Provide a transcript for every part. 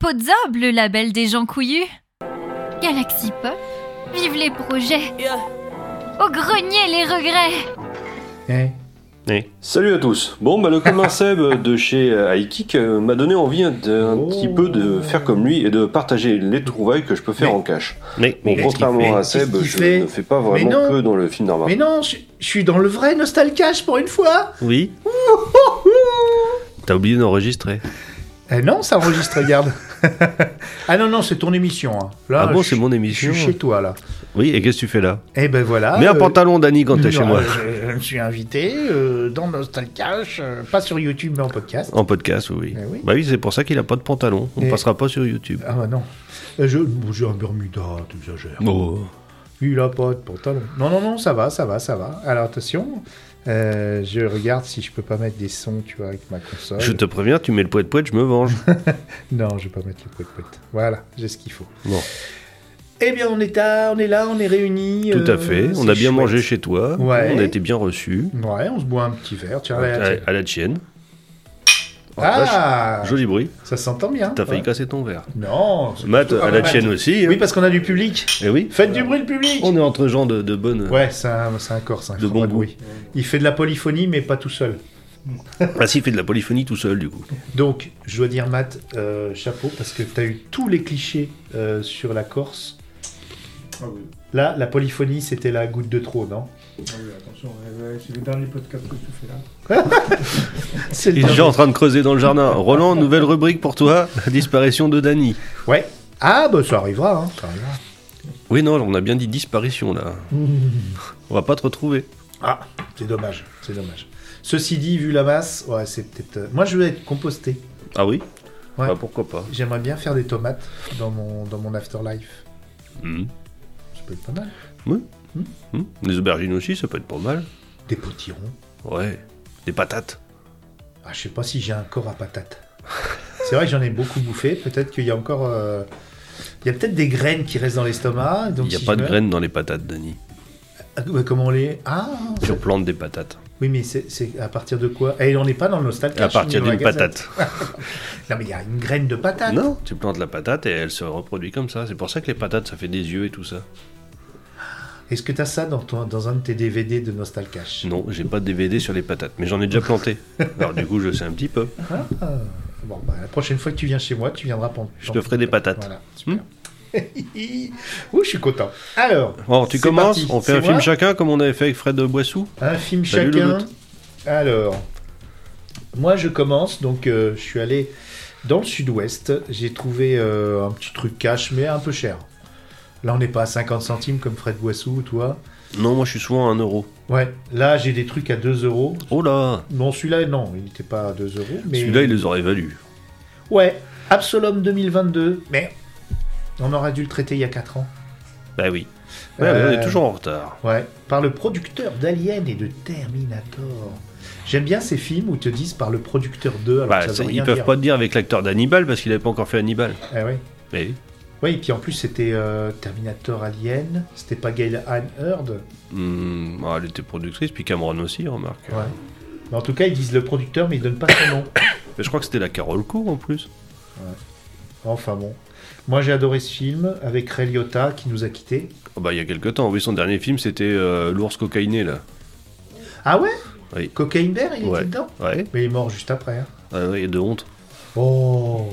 Podzob, le label des gens couillus. Galaxy Pop, vive les projets. Au grenier les regrets. Salut à tous. Bon, le commun Seb de chez iKick m'a donné envie un petit peu de faire comme lui et de partager les trouvailles que je peux faire en cash. Bon, contrairement à Seb, je ne fais pas vraiment que dans le film d'Arma. Mais non, je suis dans le vrai Nostalcache pour une fois. Oui. T'as oublié d'enregistrer. Non, ça enregistre, regarde. Ah non, c'est ton émission. Hein. Là, c'est mon émission. Je suis chez toi, là. Oui, et qu'est-ce que tu fais là? Eh ben voilà. Mets un pantalon, Dany, quand t'es chez moi. Je me suis invité dans Nostalcache, pas sur YouTube, mais en podcast. En podcast, oui. Oui. Bah oui, c'est pour ça qu'il a pas de pantalon. On passera pas sur YouTube. Ah bah non. J'ai un Bermuda, t'exagères. Oh. Il a pas de pantalon. Non, ça va. Alors attention. Je regarde si je peux pas mettre des sons, tu vois, avec ma console. Je te préviens, tu mets le poète-poète, je me venge. Non, je vais pas mettre le poète-poète. Voilà, j'ai ce qu'il faut. Bon. Eh bien, on est là, on est réunis. Tout à fait. On a bien mangé chez toi. Ouais. On a été bien reçus. Ouais, on se boit un petit verre. Tiens, à la tienne. Oh, joli bruit. Ça s'entend bien. T'as failli casser ton verre. Non. Matt, à la tienne aussi. Oui, parce qu'on a du public. Eh oui. Faites du bruit, le public. On est entre gens de bonne. Ouais, c'est un Corse. De bon bruit. Il fait de la polyphonie, mais pas tout seul. Ah si, il fait de la polyphonie tout seul, du coup. Donc, je dois dire, Matt, chapeau, parce que t'as eu tous les clichés sur la Corse. Ah oui. Là, la polyphonie, c'était la goutte de trop, non? Ah oui, attention, c'est le dernier podcast que tu fais là. Il est déjà en train de creuser dans le jardin. Roland, nouvelle rubrique pour toi, la disparition de Dany. Ouais. Ah, bah ça arrivera, hein. Ça arrivera. Oui, non, on a bien dit disparition, là. On va pas te retrouver. Ah, c'est dommage. Ceci dit, vu la masse, ouais, c'est peut-être... Moi, je vais être composté. Ah oui? Ouais. Bah, pourquoi pas. J'aimerais bien faire des tomates dans mon afterlife. Ça peut être pas mal. Oui. Les aubergines aussi, ça peut être pas mal. Des potirons. Ouais. Des patates. Ah, je sais pas si j'ai un corps à patates. C'est vrai que j'en ai beaucoup bouffé. Peut-être qu'il y a encore... Il y a peut-être des graines qui restent dans l'estomac. Il n'y a pas de graines dans les patates, Dany. Comment on les... Ah, tu replantes des patates. Oui, mais c'est à partir de quoi? Et on n'est pas dans le Nostalcache. À partir d'une patate. Non, mais il y a une graine de patate. Non, tu plantes la patate et elle se reproduit comme ça. C'est pour ça que les patates, ça fait des yeux et tout ça. Est-ce que tu as ça dans un de tes DVD de Nostalcache? Non, j'ai pas de DVD sur les patates, mais j'en ai déjà planté. Alors du coup, je sais un petit peu. Bon, la prochaine fois que tu viens chez moi, tu viendras planter. Je te ferai des patates. Voilà, super. Ouh, je suis content. Alors, tu commences. On fait un film chacun comme on avait fait avec Fred Boissou. Un film chacun. Alors, moi je commence. Donc, je suis allé dans le sud-ouest. J'ai trouvé un petit truc cash, mais un peu cher. Là, on n'est pas à 50 centimes comme Fred Boissou, toi. Non, moi je suis souvent à 1 euro. Ouais, là j'ai des trucs à 2 euros. Oh là! Non, celui-là, non, il n'était pas à 2 euros. Mais... Celui-là, il les aurait valus. Ouais, Absolum 2022. Mais on aurait dû le traiter il y a 4 ans. Bah oui. Ouais, on est toujours en retard. Ouais, par le producteur d'Alien et de Terminator. J'aime bien ces films où ils te disent par le producteur d'eux. Ils peuvent pas te dire avec l'acteur d'Hannibal parce qu'il n'avait pas encore fait Hannibal. Ah oui. Mais... Oui, et puis en plus c'était Terminator Alien, c'était pas Gail Ann Hurd. Elle était productrice, puis Cameron aussi, remarque. Ouais. Mais en tout cas, ils disent le producteur, mais ils donnent pas son nom. Mais je crois que c'était la Carole Cour en plus. Ouais. Enfin bon. Moi j'ai adoré ce film avec Ray Liotta qui nous a quittés. Il y a quelques temps, oui, son dernier film c'était L'ours cocaïné là. Ah ouais? Oui. Cocaine Bear, il était dedans? Ouais. Mais il est mort juste après. Hein. Ah oui, de honte. Oh.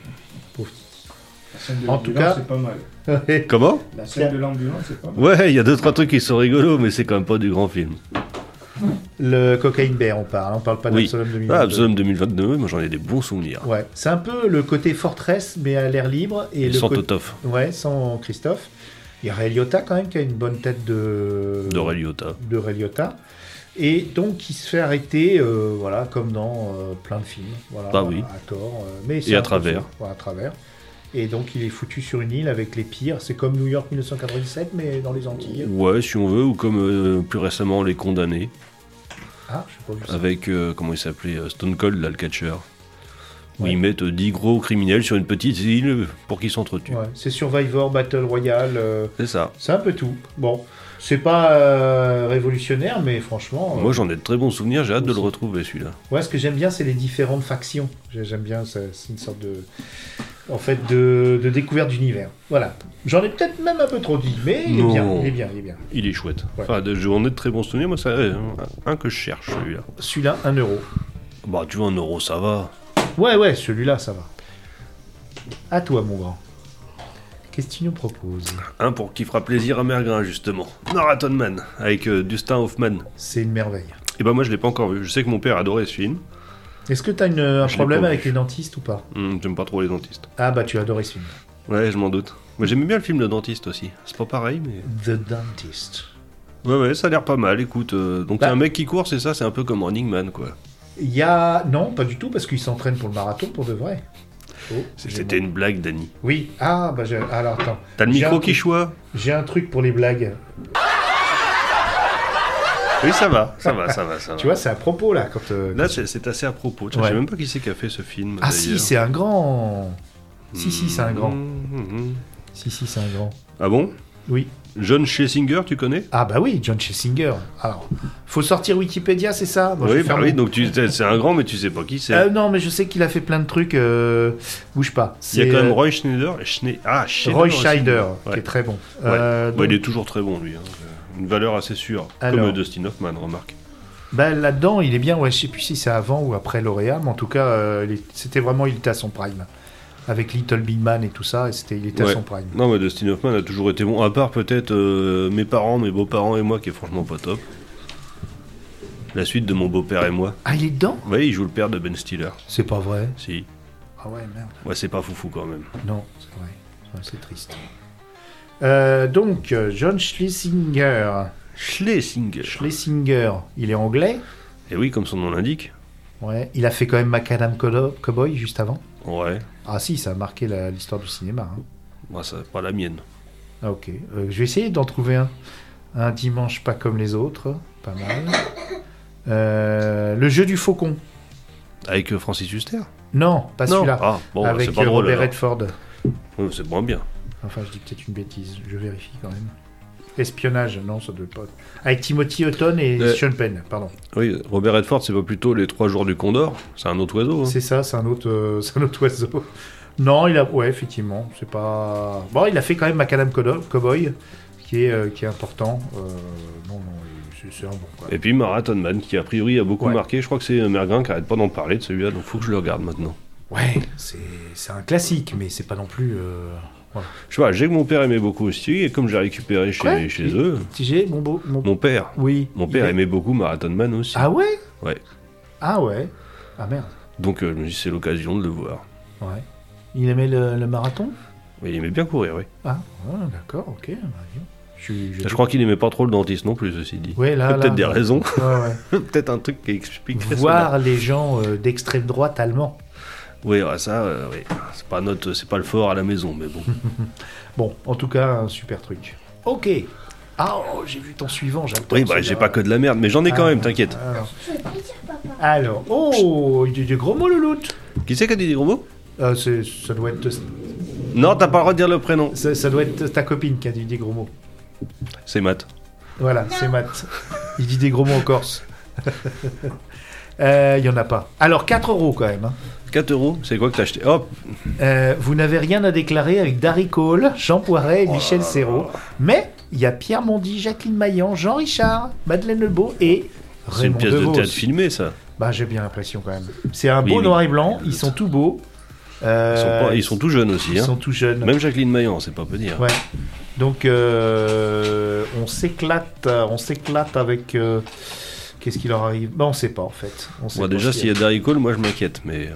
En tout cas, c'est pas mal. Comment? La scène de l'ambulance, c'est pas mal. Ouais, il y a 2-3 trucs qui sont rigolos, mais c'est quand même pas du grand film. Le Cocaine Bear, on parle pas d'Absolum 2022. Ah, Absolum 2022, moi j'en ai des bons souvenirs. Ouais, c'est un peu le côté Fortress, mais à l'air libre. Et sans Totof. Ouais, sans Christophe. Il y a Ray Liotta quand même, qui a une bonne tête de Ray Liotta. De Ray Liotta. Et donc, il se fait arrêter, voilà, comme dans plein de films. Voilà, oui. À tort. Mais et à travers. À travers. Et donc, il est foutu sur une île avec les pires. C'est comme New York 1997, mais dans les Antilles. Ouais, si on veut, ou comme plus récemment Les Condamnés. Ah, je sais pas vu ça. Avec, comment il s'appelait, Stone Cold, là, le catcher. Où ils mettent 10 gros criminels sur une petite île pour qu'ils s'entretuent. Ouais, c'est Survivor, Battle Royale. C'est ça. C'est un peu tout. Bon, c'est pas révolutionnaire, mais franchement... Moi, j'en ai de très bons souvenirs. J'ai hâte de le retrouver, celui-là. Ouais, ce que j'aime bien, c'est les différentes factions. J'aime bien, c'est une sorte de... en fait, de découverte d'univers. Voilà. J'en ai peut-être même un peu trop dit, mais il est bien. Il est chouette. Ouais. Enfin, j'en ai de très bons souvenirs. Moi, c'est un que je cherche, celui-là. Celui-là, 1 euro. Bah, tu vois, 1 euro, ça va. Ouais, celui-là, ça va. À toi, mon grand. Qu'est-ce que tu nous proposes? Un pour qui fera plaisir à Mergrin, justement. Marathon Man, avec Dustin Hoffman. C'est une merveille. Et bah, moi, je l'ai pas encore vu. Je sais que mon père adorait ce film. Est-ce que t'as un problème avec les dentistes ou pas? J'aime pas trop les dentistes. Ah bah, tu as adoré ce film. Ouais, je m'en doute. Moi, j'aimais bien le film Le Dentiste aussi. C'est pas pareil, mais... The Dentist. Ouais, ça a l'air pas mal, écoute. Donc, c'est un mec qui court, c'est ça? C'est un peu comme Running Man, quoi. Il y a... Non, pas du tout, parce qu'il s'entraîne pour le marathon, pour de vrai. Oh, c'était une blague, Dany. Oui. Ah, bah, alors, attends. T'as le micro qui choix? J'ai un truc pour les blagues. Oui, ça va. Tu vois, c'est à propos, là. Là, c'est assez à propos. Je sais même pas qui c'est qui a fait ce film. Ah, si, c'est un grand. Si, c'est un grand. Si, c'est un grand. Ah bon? Oui. John Schlesinger, tu connais? Ah bah oui, John Schlesinger. Alors, faut sortir Wikipédia, c'est ça? Moi, oui, donc c'est un grand, mais tu sais pas qui c'est. Non, mais je sais qu'il a fait plein de trucs. Bouge pas. Il y a quand même Roy Schneider. Roy Scheider, qui est très bon. Donc... il est toujours très bon, lui. Hein. Une valeur assez sûre. Alors, comme Dustin Hoffman, remarque. Bah, là-dedans, il est bien. Ouais, je sais plus si c'est avant ou après Lauréat, mais en tout cas, il était à son prime. Avec Little Big Man et tout ça, il était à son prime. Non, mais Dustin Hoffman a toujours été bon, à part peut-être mes beaux-parents et moi, qui est franchement pas top. La suite de Mon beau-père et moi. Ah, il est dedans? Oui, il joue le père de Ben Stiller. C'est pas vrai? Si. Ah ouais, merde. Ouais, c'est pas foufou quand même. Non, c'est vrai. Ouais, c'est triste. Donc, John Schlesinger. Schlesinger, il est anglais? Et oui, comme son nom l'indique. Ouais, il a fait quand même Macadam Cowboy juste avant. Ouais. Ah si, ça a marqué l'histoire du cinéma. Hein. Moi, ça pas la mienne. Ah ok, je vais essayer d'en trouver un. Un dimanche pas comme les autres, pas mal. Le jeu du faucon. Avec Francis Huster? Non, pas celui-là. Ah, bon, avec c'est pas drôle, Robert Redford. Oui, c'est moins bien. Enfin, je dis peut-être une bêtise, je vérifie quand même. Espionnage, non, ça doit pas. Avec Timothy Hutton et Sean Penn, pardon. Oui, Robert Redford, c'est pas plutôt les 3 jours du Condor? C'est un autre oiseau. Hein. C'est ça, c'est un autre oiseau. Non, ouais, effectivement, c'est pas. Bon, il a fait quand même Macadam Cowboy, qui est important. Non, c'est un bon. Quoi. Et puis Marathon Man, qui a priori a beaucoup marqué. Je crois que c'est Mergrin qui arrête pas d'en parler de celui-là, donc faut que je le regarde maintenant. Ouais, c'est un classique, mais c'est pas non plus. Voilà. Je sais pas, j'ai que mon père aimait beaucoup aussi, et comme j'ai récupéré chez eux. Mon père. Oui. Mon père aimait beaucoup Marathon Man aussi. Ah ouais? Ouais. Ah ouais. Ah merde. Donc je me dis c'est l'occasion de le voir. Ouais. Il aimait le marathon? Oui, il aimait bien courir, oui. Ah, ouais, d'accord, ok. Je crois qu'il aimait pas trop le dentiste non plus, ceci dit. Ouais, là, peut-être des raisons. Ouais. Peut-être un truc qui explique ça. Voir les gens d'extrême droite allemands. Oui, ça, oui. C'est pas le fort à la maison, mais bon. Bon, en tout cas, un super truc. Ok. Ah, j'ai vu ton suivant, j'adore. Oui, j'ai pas que de la merde, mais j'en ai quand même, t'inquiète. Alors, il dit des gros mots, Louloute. Qui c'est qui a dit des gros mots? Ça doit être... Non, t'as pas le droit de dire le prénom. Ça doit être ta copine qui a dit des gros mots. C'est Matt. Voilà, c'est Matt. Il dit des gros mots en corse. Il y en a pas. Alors, 4 € quand même. Hein. 4 €, c'est quoi que t'as acheté? Hop. Vous n'avez rien à déclarer avec Darry Cole, Jean Poiret et Michel Serrault. Mais il y a Pierre Mondy, Jacqueline Maillan, Jean Richard, Madeleine Lebeau et Raymond C'est une pièce DeVos. de théâtre filmée, ça. Bah, j'ai bien l'impression quand même. C'est un beau noir et blanc, ils sont tout beaux. Ils sont tout jeunes aussi. Ils sont tout jeunes. Même Jacqueline Maillan, c'est pas peu dire. Ouais. Donc, on s'éclate avec... Qu'est-ce qui leur arrive? Bah, on sait pas en fait. Déjà, s'il y a Darry Cole, moi je m'inquiète, mais...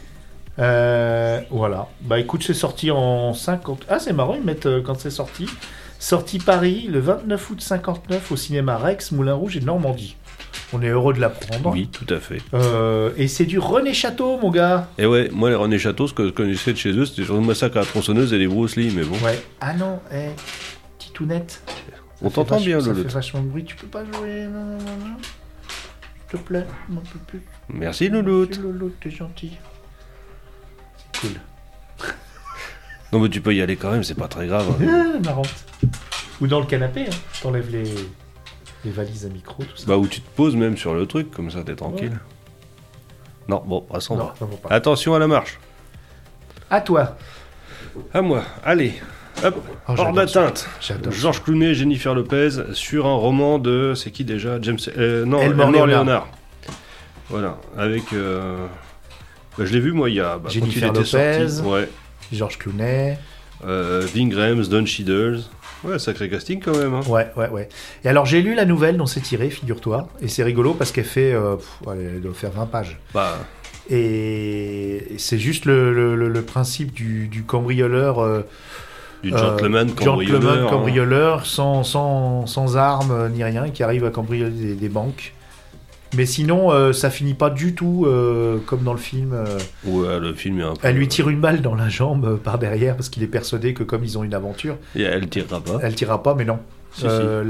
Voilà. Bah écoute, c'est sorti en 50... Ah, c'est marrant, ils mettent quand c'est sorti. Sorti Paris, le 29 août 59, au cinéma Rex, Moulin Rouge et Normandie. On est heureux de l'apprendre. Oui, tout à fait. Et c'est du René Château, mon gars. Et ouais, moi, les René Château, ce que je connaissais de chez eux, c'était sur le massacre à la tronçonneuse et les Bruce Lee, mais bon. Ouais. Ah non, titounette. On t'entend bien, Lolo. Ça Lolo. fait vachement de bruit, tu peux pas jouer... S'il te plaît, on peut plus. Merci, Lolo. Merci, Lolo, t'es gentil. C'est cool. Non, mais tu peux y aller quand même, c'est pas très grave. Marrant. Ou dans le canapé, hein. T'enlèves les valises à micro, tout ça. Bah, où tu te poses même sur le truc, comme ça, t'es tranquille. Ouais. Non, bon, passons. Non, ça va pas. Attention à la marche. À toi. À moi, allez. Hop, hors d'atteinte. Georges Clooney, Jennifer Lopez, sur un roman de... C'est qui déjà Elmore Leonard. Voilà, avec... je l'ai vu, moi, il y a... Jennifer Lopez, Georges Clooney... Ving Rhames, Don Cheadle... Ouais, sacré casting quand même. Hein. Ouais. Et alors, j'ai lu la nouvelle dont c'est tiré, figure-toi, et c'est rigolo parce qu'elle fait... elle doit faire 20 pages. Bah... Et c'est juste le principe du cambrioleur... Du gentleman cambrioleur sans armes ni rien, qui arrive à cambrioler des banques. Mais sinon, ça finit pas du tout comme dans le film. Ouais, le film est un peu... Elle lui tire une balle dans la jambe par derrière parce qu'il est persuadé que comme ils ont une aventure... Et elle tirera pas. Elle tirera pas, mais non. Si.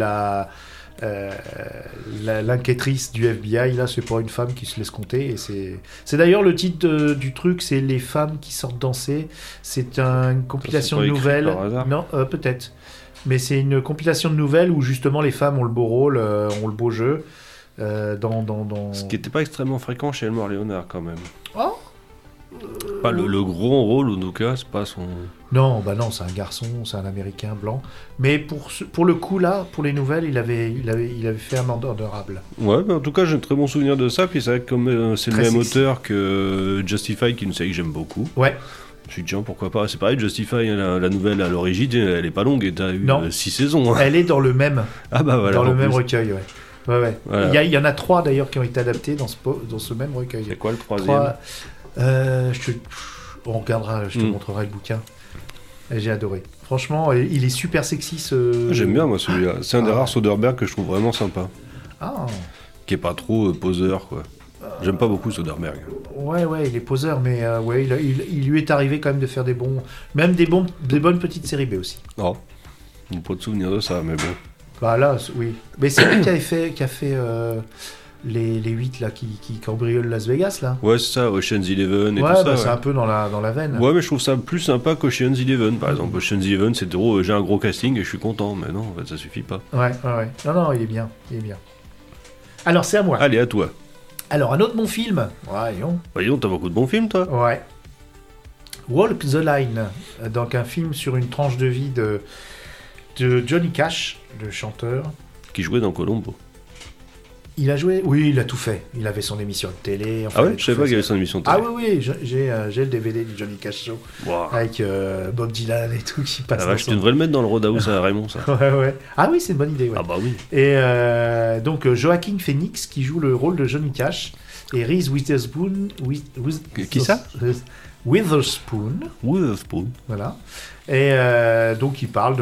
L'enquêtrice du FBI, là, c'est pas une femme qui se laisse compter. Et c'est d'ailleurs le titre du truc, c'est Les femmes qui sortent danser. C'est une compilation de nouvelles. Non, peut-être. Mais c'est une compilation de nouvelles où justement les femmes ont le beau rôle, ont le beau jeu. Ce qui n'était pas extrêmement fréquent chez Elmore Leonard quand même. Oh pas le gros rôle, en tout cas, c'est pas son... Non, c'est un garçon, c'est un Américain blanc. Mais pour le coup, là, pour les nouvelles, il avait fait un mandat honorable. Ouais, en tout cas, j'ai un très bon souvenir de ça. Puis c'est vrai que comme c'est le même auteur que Justified, qui est une série que j'aime beaucoup. Ouais. Je me suis dit, tiens, pourquoi pas. C'est pareil, Justified, la nouvelle à l'origine, elle est pas longue et t'as eu 6 saisons. Hein. Elle est dans le même. Ah bah voilà. Dans le même recueil, ouais. Ouais. Voilà. Il y en a 3 d'ailleurs qui ont été adaptés dans ce même recueil. C'est quoi le 3e? On regardera, je te montrerai le bouquin. J'ai adoré. Franchement, il est super sexy J'aime bien moi celui-là. C'est un des rares Soderbergh que je trouve vraiment sympa. Qui est pas trop poseur quoi. J'aime pas beaucoup Soderbergh. Ouais, il est poseur, mais il lui est arrivé quand même de faire des bonnes petites séries B aussi. Oh, on n'a pas de souvenir de ça, mais bon. Bah là, oui. Mais c'est lui qui a fait les 8 là qui cambriolent Las Vegas là. Ouais, c'est ça, Ocean's Eleven et tout ça. C'est un peu dans la veine. Ouais, mais je trouve ça plus sympa qu'Ocean's Eleven par exemple. Ocean's Eleven, c'est drôle, j'ai un gros casting et je suis content, mais non, en fait, ça suffit pas. Ouais. Non, il est bien. Alors, c'est à moi. Allez, à toi. Alors, un autre bon film. Voyons, t'as beaucoup de bons films, toi. Ouais. Walk the Line. Donc, un film sur une tranche de vie de Johnny Cash, le chanteur. Qui jouait dans Columbo. Il a joué. Oui, il a tout fait. Il avait son émission de télé. Ah ouais, je savais pas qu'il avait son émission de télé. Ah oui, j'ai le DVD du Johnny Cash Show. Wow. Avec Bob Dylan et tout qui passe. Je devrais le mettre dans le Roadhouse à Raymond, ça. Ouais. Ah oui, c'est une bonne idée. Ouais. Ah bah oui. Et donc Joaquin Phoenix qui joue le rôle de Johnny Cash et Reese Witherspoon. Qui ça? Witherspoon. Voilà. Et donc il parle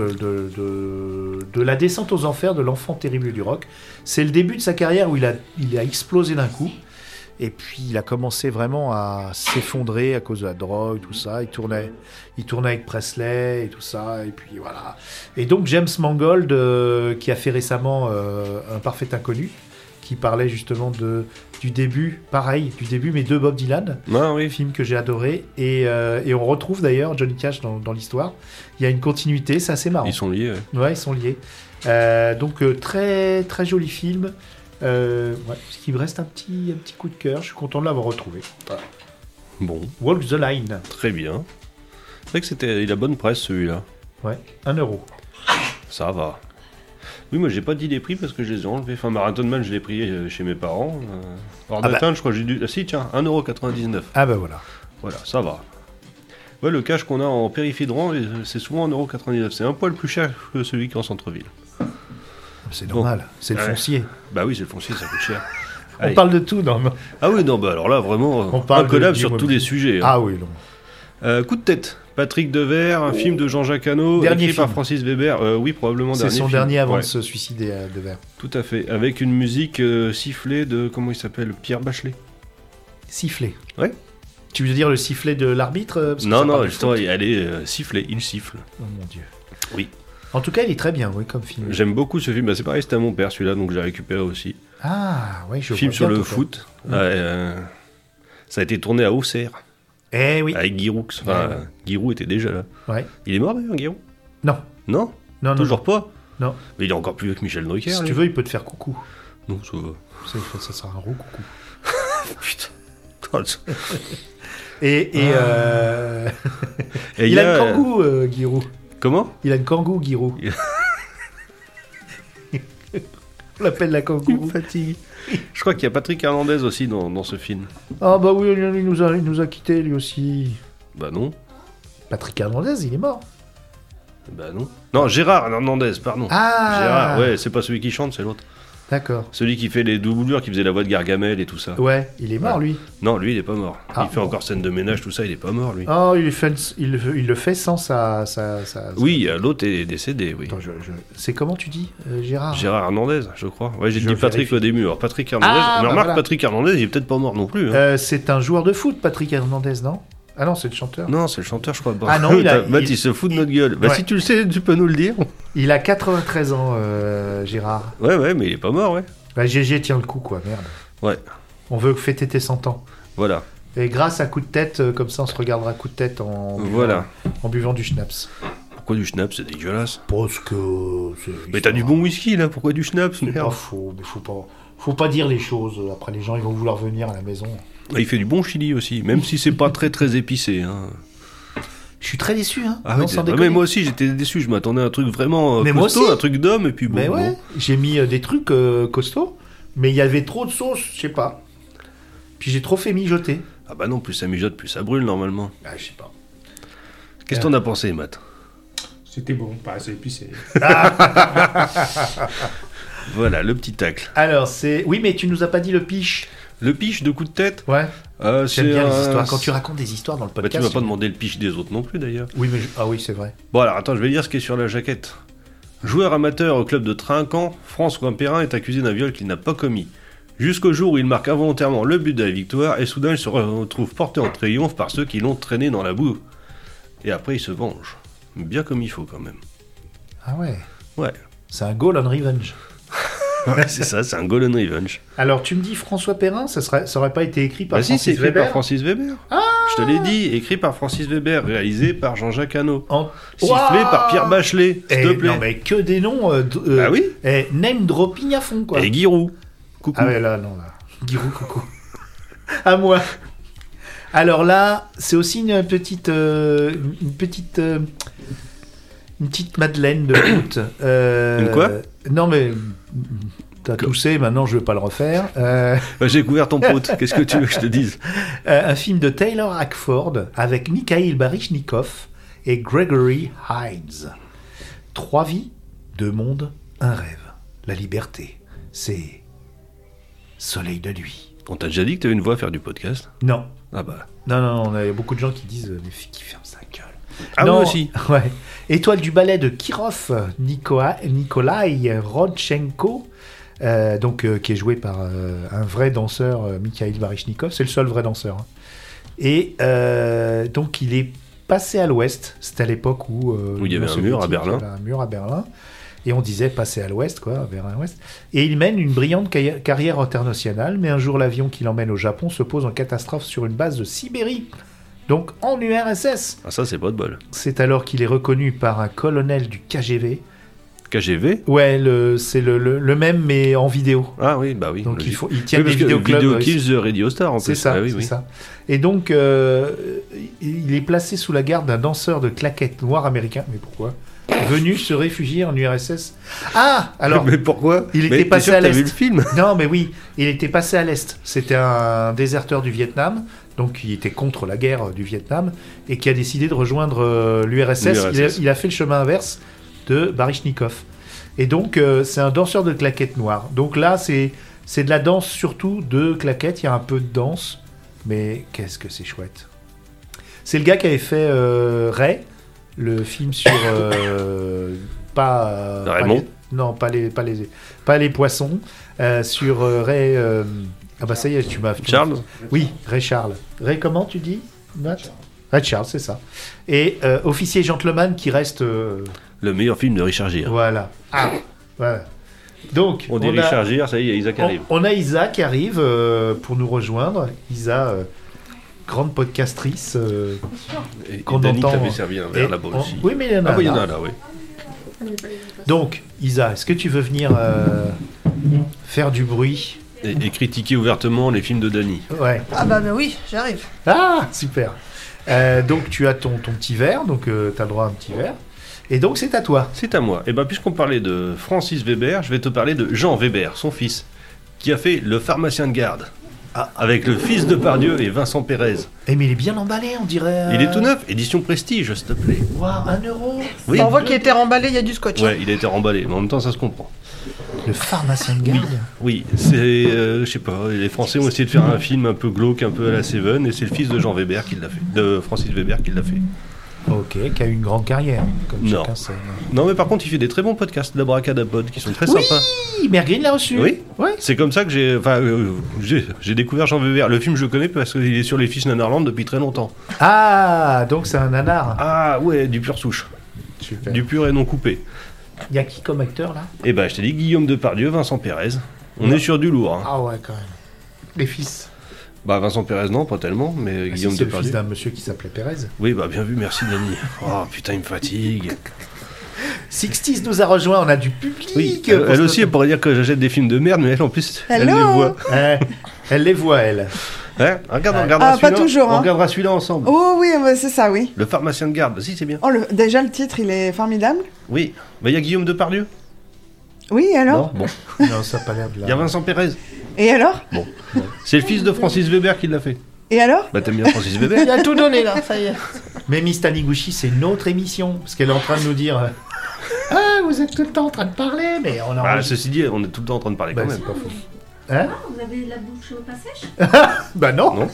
de la descente aux enfers de l'enfant terrible du rock. C'est le début de sa carrière où il a explosé d'un coup. Et puis il a commencé vraiment à s'effondrer à cause de la drogue, tout ça. Il tournait avec Presley et tout ça. Et puis voilà. Et donc James Mangold, qui a fait récemment Un Parfait Inconnu, qui parlait justement du début, mais de Bob Dylan, film que j'ai adoré. Et on retrouve d'ailleurs Johnny Cash dans l'histoire. Il y a une continuité, c'est assez marrant. Ils sont liés, ouais. Ils sont liés. Donc très, très joli film. Ce qui me reste un petit coup de cœur. Je suis content de l'avoir retrouvé. Voilà. Bon. Walk the Line. Très bien. C'est vrai que il a bonne presse celui-là. Ouais, 1€. Ça va. Oui, moi j'ai pas dit les prix parce que je les ai enlevés. Enfin, Marathon Man, je l'ai pris chez mes parents. Hors d'atteinte, je crois que j'ai dû. Ah si, tiens, 1,99€. Ah bah voilà. Voilà, ça va. Ouais, le cash qu'on a en périphérie de Rouen, c'est souvent 1,99€. C'est un poil plus cher que celui qui est en centre-ville. C'est normal, c'est le foncier. Bah oui, c'est le foncier, ça coûte cher. On parle de tout, non? Ah oui, non, bah alors là, vraiment, on parle collab sur tous les sujets. Hein. Ah oui, non. Coup de tête. Patrick Devers, un film de Jean-Jacques Hano, écrit par Francis Weber. Oui, probablement dernier. C'est son dernier avant de se suicider, Devers. Tout à fait. Avec une musique sifflée de, comment il s'appelle, Pierre Bachelet. Sifflée. Ouais. Tu veux dire le sifflet de l'arbitre? Non, justement, elle est sifflée, il siffle. Oh mon Dieu. Oui. En tout cas, il est très bien, oui, comme film. J'aime beaucoup ce film. Bah, c'est pareil, c'était à mon père, celui-là, donc je l'ai récupéré aussi. Ah, oui, je film sur le foot. Ça a été tourné à Auxerre. Eh oui. Avec Giroud. Enfin, Giroud était déjà là. Ouais. Il est mort d'ailleurs, Giroud? Non. Non? Non, toujours pas? Non. Mais il est encore plus vieux que Michel Drucker. Si tu veux, il peut te faire coucou. Non, ça va. Ça sera un gros coucou. Putain. Et il a une kangou, Giroud. Comment ? Il a une kangou, Giroud. On l'appelle la kangou. Fatigue. Je crois qu'il y a Patrick Hernandez aussi dans ce film. Ah bah oui, il nous a quittés lui aussi. Bah non. Patrick Hernandez, il est mort. Bah non. Non, Gérard Hernandez, pardon. Ah. Gérard, ouais, c'est pas celui qui chante, c'est l'autre. D'accord. Celui qui fait les doublures, qui faisait la voix de Gargamel et tout ça. Ouais, il est mort lui. Non, lui il est pas mort. Ah, il fait encore scène de ménage, tout ça, il est pas mort lui. Oh, il le fait sans sa... Oui, l'autre est décédé, oui. Attends, c'est comment tu dis, Gérard Gérard Hernandez, je crois. Ouais, j'ai dit Patrick au début. Alors Patrick Hernandez, mais remarque, voilà. Patrick Hernandez, il est peut-être pas mort non plus. Hein. C'est un joueur de foot, Patrick Hernandez, non ? Ah non, c'est le chanteur. Non, c'est le chanteur, je crois. Ah non, il se fout de notre gueule. Bah ouais. Si tu le sais, tu peux nous le dire. Il a 93 ans, Gérard. Ouais, mais il est pas mort, ouais. Bah, GG tient le coup, quoi, merde. Ouais. On veut fêter tes 100 ans. Voilà. Et grâce à coup de tête, comme ça on se regardera coup de tête en buvant du schnapps. Pourquoi du schnapps, c'est dégueulasse. Parce que... Mais t'as du bon whisky, là, pourquoi du schnapps? C'est pas faux, mais faut pas dire les choses. Après, les gens, ils vont vouloir venir à la maison. Il fait du bon chili aussi, même si c'est pas très épicé, hein. Je suis très déçu, hein. Ah oui, mais moi aussi j'étais déçu, je m'attendais à un truc vraiment costaud, un truc d'homme, et puis bon. Mais ouais, j'ai mis des trucs costauds, mais il y avait trop de sauce, je sais pas. Puis j'ai trop fait mijoter. Ah bah non, plus ça mijote, plus ça brûle normalement. Ah, je sais pas. Qu'est-ce que t'en as pensé, Matt? C'était bon, pas assez épicé. Voilà, le petit tacle. Alors, c'est... Oui, mais tu nous as pas dit le piche. Le piche de coup de tête? Ouais. J'aime bien les histoires. Quand tu racontes des histoires dans le podcast... Bah, tu m'as pas demandé le piche des autres non plus, d'ailleurs. Oui, mais... Ah oui, c'est vrai. Bon, alors, attends, je vais lire ce qui est sur la jaquette. Joueur amateur au club de Trinquant, François Perrin est accusé d'un viol qu'il n'a pas commis. Jusqu'au jour où il marque involontairement le but de la victoire, et soudain il se retrouve porté en triomphe par ceux qui l'ont traîné dans la boue. Et après il se venge. Bien comme il faut, quand même. Ah ouais. Ouais. C'est un goal on revenge. Ouais, c'est ça, c'est un goal on revenge. Alors, tu me dis François Perrin, ça aurait pas été écrit par Francis Francis Weber. Weber. Par Francis Weber. Ah, je te l'ai dit, écrit par Francis Weber, réalisé par Jean-Jacques Hano. Sifflé par Pierre Bachelet, s'il te plaît. Non, mais que des noms. Ah oui. Name dropping à fond, quoi. Et Giroud. Coucou. Ah ouais, là, non, là. Giroud, coucou. À moi. Alors là, c'est aussi une petite madeleine de foot. Une quoi? Non, mais t'as toussé, maintenant je vais pas le refaire. J'ai couvert ton pote, qu'est-ce que tu veux que je te dise? Un film de Taylor Hackford avec Mikhail Baryshnikov et Gregory Hines. 3 vies, 2 mondes, un rêve. La liberté, c'est soleil de nuit. On t'a déjà dit que t'avais une voix à faire du podcast? Non. Ah bah. Non, on a beaucoup de gens qui disent mais qui ferment sa gueule. Ah non, moi aussi. Ouais. Étoile du ballet de Kirov, Nikolai Rodchenko, qui est joué par un vrai danseur, Mikhail Baryshnikov. C'est le seul vrai danseur. Hein. Et donc il est passé à l'ouest. C'était à l'époque où il y avait un mur à Berlin. Un mur à Berlin. Et on disait passer à l'ouest, quoi, vers l'ouest. Et il mène une brillante carrière internationale, mais un jour l'avion qui l'emmène au Japon se pose en catastrophe sur une base de Sibérie. Donc en URSS. Ah ça, c'est pas de bol. C'est alors qu'il est reconnu par un colonel du KGB. KGB? Ouais, c'est le même, mais en vidéo. Ah oui, bah oui. Donc il tient des vidéoclubs. Video Kills the Radio Star en plus. C'est ça, ah, oui, c'est oui. ça. Et donc, il est placé sous la garde d'un danseur de claquettes noir américain. Mais pourquoi? Venu se réfugier en URSS. Ah, alors. Mais pourquoi? Il était passé à l'est. T'as vu le film? Non, mais oui, il était passé à l'est. C'était un déserteur du Vietnam, donc qui était contre la guerre du Vietnam et qui a décidé de rejoindre l'URSS. Il a fait le chemin inverse de Baryshnikov. Et donc, c'est un danseur de claquettes noires. Donc là, c'est de la danse surtout de claquettes. Il y a un peu de danse, mais qu'est-ce que c'est chouette. C'est le gars qui avait fait Ray. Le film sur Raymond. Pas les poissons, sur Ray. Ah bah ça y est, tu m'as. Charles. Oui, Ray Charles. Ray comment tu dis, Matt? Ray Charles, c'est ça. Et Officier Gentleman qui reste. Le meilleur film de Richard Gere. Voilà. Ah, voilà. Donc on dit Richard Gere, ça y est, il y a Isaac arrive. On a Isa qui arrive pour nous rejoindre. Isa. Grande podcastrice qu'on Dani entend. T'avais servi un verre là-bas aussi. Oui, mais il y en a. Ah oui, il y en a là, oui. Donc, Isa, est-ce que tu veux venir faire du bruit Et critiquer ouvertement les films de Danny. Ouais. Ah bah oui, j'arrive. Ah, super. Donc tu as ton petit verre, donc tu as le droit à un petit verre. Et donc c'est à toi. C'est à moi. Et ben puisqu'on parlait de Francis Weber, je vais te parler de Jean Weber, son fils, qui a fait Le pharmacien de garde. Avec le fils de Pardieu et Vincent Pérez. Eh mais il est bien emballé, on dirait. Il est tout neuf, édition Prestige, s'il te plaît. Waouh, 1 euro. Oui. On voit qu'il était remballé, il y a du scotch. Ouais, il a été remballé, mais en même temps ça se comprend. Le pharmacien de garde. Oui, c'est, je sais pas, les Français ont essayé de faire un film un peu glauque, un peu à la Seven, et c'est le fils de Jean Weber qui l'a fait, de Francis Weber qui l'a fait. Ok, qui a eu une grande carrière, comme Non. chacun sait. Non, mais par contre, il fait des très bons podcasts d'Abracadapod qui sont très sympas. Oui, Mergreen l'a reçu. Oui, Ouais. c'est comme ça que j'ai découvert Jean Weber. Le film, je le connais parce qu'il est sur les fiches Nanarland depuis très longtemps. Ah, donc c'est un nanar. Ah ouais, du pur souche. Super. Du pur et non coupé. Il y a qui comme acteur là? Et bah, je t'ai dit Guillaume Depardieu, Vincent Pérez. On est sur du lourd. Hein. Ah ouais, quand même. Les fils. Bah, Vincent Pérez, non, pas tellement, mais Guillaume C'est le Depardieu. fils d'un monsieur qui s'appelait Pérez. Oui, bah, bien vu, merci Dany. Oh putain, il me fatigue. Sixties nous a rejoint, on a du public. Oui, elle aussi, elle pourrait dire que j'achète des films de merde, mais elle en plus, elle Hello. les voit. Elle les voit, elle. Hein, regarde, on Ah, regardera pas celui-là. toujours, On hein. regardera celui-là ensemble. Oh oui, c'est ça, oui. Le pharmacien de garde, si, c'est bien. Oh, déjà le titre, il est formidable. Oui, bah, il y a Guillaume Depardieu. Oui, alors Non, bon. Non, ça n'a pas l'air de Il y a là. Vincent Pérez. Et alors Bon. C'est le fils de Francis Weber qui l'a fait. Et alors Bah, t'aimes bien Francis Weber? Il a tout donné, là, ça y est. Mais Miss Taniguchi, c'est une autre émission. Parce qu'elle est en train de nous dire ah, vous êtes tout le temps en train de parler, mais on a. Bah, ceci dit, on est tout le temps en train de parler Bah, quand c'est même. pas faux. Hein? Vous avez la bouche pas sèche? Bah non. Non. Donc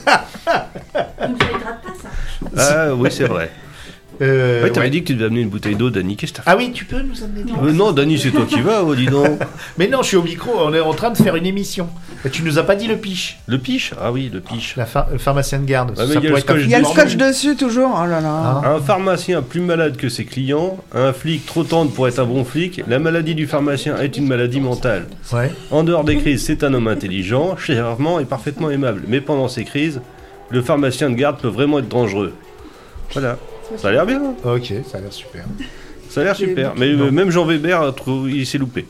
ça hydrate pas ça. Ah, oui, c'est vrai. Ouais, t'avais Ouais. dit que tu devais amener une bouteille d'eau, Dany. Qu'est-ce que t'as fait? Ah oui, tu peux nous amener des... Non, Dany, c'est toi qui vas, oh, dis donc. Mais non, je suis au micro, on est en train de faire une émission. Et tu nous as pas dit le piche, Le piche? Ah oui, le piche. le pharmacien de garde. Ah, mais Ça il y a pourrait le être un scotch Il y a le film scotch porno. dessus, toujours. Oh là là. Ah. Un pharmacien plus malade que ses clients, un flic trop tendre pour être un bon flic, la maladie du pharmacien est une maladie mentale. Ouais. En dehors des crises, c'est un homme intelligent, charmant et parfaitement aimable. Mais pendant ces crises, le pharmacien de garde peut vraiment être dangereux. Voilà. Ça a l'air bien. Hein. Ok, ça a l'air super. Ça a l'air super. Mais Non. même Jean Weber, il s'est loupé.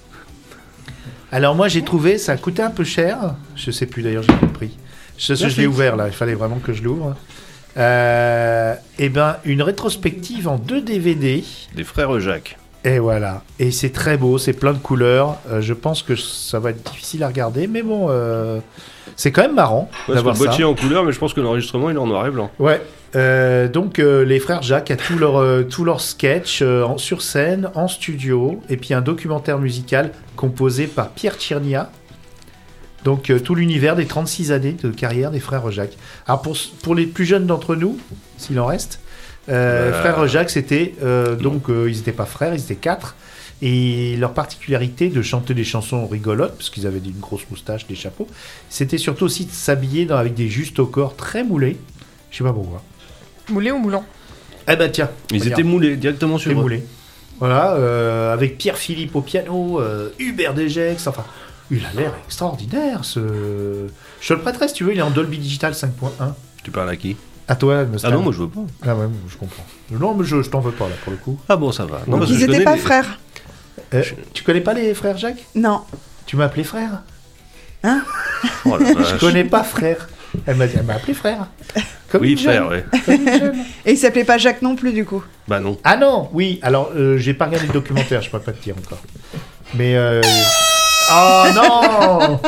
Alors moi j'ai trouvé, ça coûtait un peu cher. Je sais plus d'ailleurs, j'ai plus le prix. Je l'ai ouvert là, il fallait vraiment que je l'ouvre. Et ben une rétrospective en 2 DVD. Des frères Jacques. Et voilà. Et c'est très beau, c'est plein de couleurs. Je pense que ça va être difficile à regarder, mais bon, c'est quand même marrant Parce que d'avoir le ça. boîtier en couleur, mais je pense que l'enregistrement il est en noir et blanc. Ouais. Donc les frères Jacques a tous leurs sketchs sur scène, en studio, et puis un documentaire musical composé par Pierre Tchernia. Donc tout l'univers des 36 années de carrière des frères Jacques. Alors pour les plus jeunes d'entre nous, s'il en reste, frères Jacques c'était ils n'étaient pas frères, ils étaient 4. Et leur particularité de chanter des chansons rigolotes, parce qu'ils avaient une grosse moustache, des chapeaux, c'était surtout aussi de s'habiller avec des justes au corps très moulés. Je sais pas pourquoi. Moulé ou moulant? Eh ben tiens, Ils regarde, étaient moulés directement sur c'est eux. moulé. Voilà, avec Pierre Philippe au piano, Hubert Degex, enfin, il a l'air extraordinaire ce. Je te le prêterai si tu veux, il est en Dolby Digital 5.1. Tu parles à qui? À toi, Ah non, moi je veux pas. Ah ouais, je comprends. Non, mais je t'en veux pas là pour le coup. Ah bon, ça va. Non, Donc parce que ils je étaient connais pas les- frères? Tu connais pas les frères Jacques? Non. Tu m'as appelé frère? Oh la Je vache. connais pas frère. Elle m'a appelé frère. Comme Oui, une jeune. frère, ouais. Comme une jeune. Et il s'appelait pas Jacques non plus, du coup? Bah non. Ah non, oui. Alors, j'ai pas regardé le documentaire, je peux pas te dire encore. Mais oh non.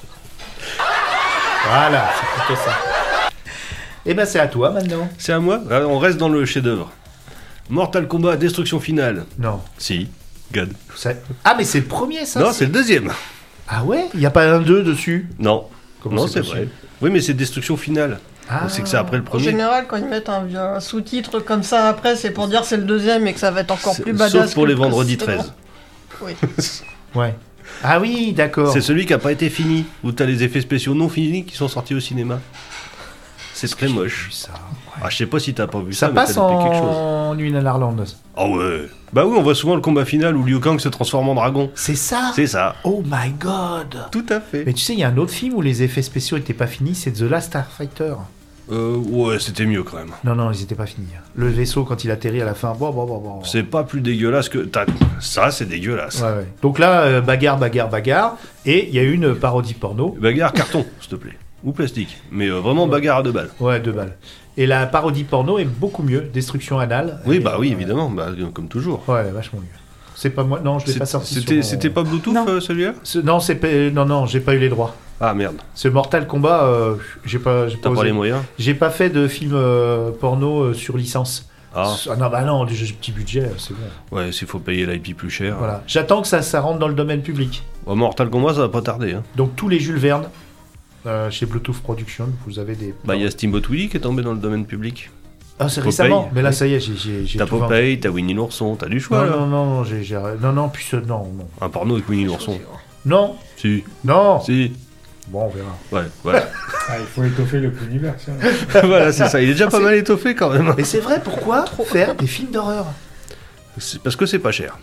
Voilà, c'est plutôt ça. Eh ben, c'est à toi maintenant. C'est à moi. Ah, on reste dans le chef-d'œuvre. Mortal Kombat Destruction Finale. Non. Si. God. Ah, mais c'est le premier, ça. Non, c'est le deuxième. Ah ouais. Il y a pas un 2 dessus. Non. Comment Non, c'est c'est possible vrai. Oui, mais c'est Destruction Finale. Ah. Donc, c'est que c'est après le En premier. général, quand ils mettent un sous-titre comme ça après, c'est pour dire c'est le deuxième et que ça va être encore plus badass. Sauf pour que les le vendredis précédent. 13. Oui. Ouais. Ah oui, d'accord. C'est celui qui a pas été fini. Où t'as les effets spéciaux non finis qui sont sortis au cinéma. C'est très moche. Ça. Ah, je sais pas si t'as pas vu Ça ça, mais passe t'as loupé quelque chose. en Nuit à Arland. Ah ouais. Bah oui, on voit souvent le combat final où Liu Kang se transforme en dragon. C'est ça. C'est ça. Oh my god. Tout à fait. Mais tu sais, il y a un autre film où les effets spéciaux étaient pas finis, c'est The Last Starfighter. Ouais, c'était mieux quand même. Non, ils étaient pas finis. Le vaisseau, quand il atterrit à la fin, bon. C'est pas plus dégueulasse que... Ça, c'est dégueulasse. Ouais. Donc là, bagarre. Et il y a eu une parodie porno. Bagarre carton, s'il te plaît. Ou plastique. Mais vraiment bagarre à 2 balles. Ouais, 2 balles. Et la parodie porno est beaucoup mieux. Destruction anale. Oui, oui, évidemment. Comme toujours. Ouais, vachement mieux. C'est pas moi. Non, je l'ai pas sorti. C'était pas Bluetooth, celui-là Non, j'ai pas eu les droits. Ah, merde. Ce Mortal Kombat, j'ai pas pas les moyens. J'ai pas fait de film porno sur licence. Ah non, du petit budget, c'est bon. Ouais, s'il faut payer l'IP plus cher. Voilà. J'attends que ça rentre dans le domaine public. Mortal Kombat, ça va pas tarder. Hein. Donc tous les Jules Verne, chez Bluetooth Production, vous avez des... il y a Steamboat Willie qui est tombé dans le domaine public. Ah, c'est récemment, mais là, ça y est, j'ai t'as Popeye, t'as Winnie l'ourson, t'as du choix, là. Non, puis non. Un porno avec Winnie l'ourson. Non. Si. Non. Si. Bon, on verra. Ouais, voilà. Il faut étoffer le peu univers, voilà, c'est ça. Il est déjà pas mal étoffé, quand même. Mais c'est vrai, pourquoi faire des films d'horreur? C'est parce que c'est pas cher.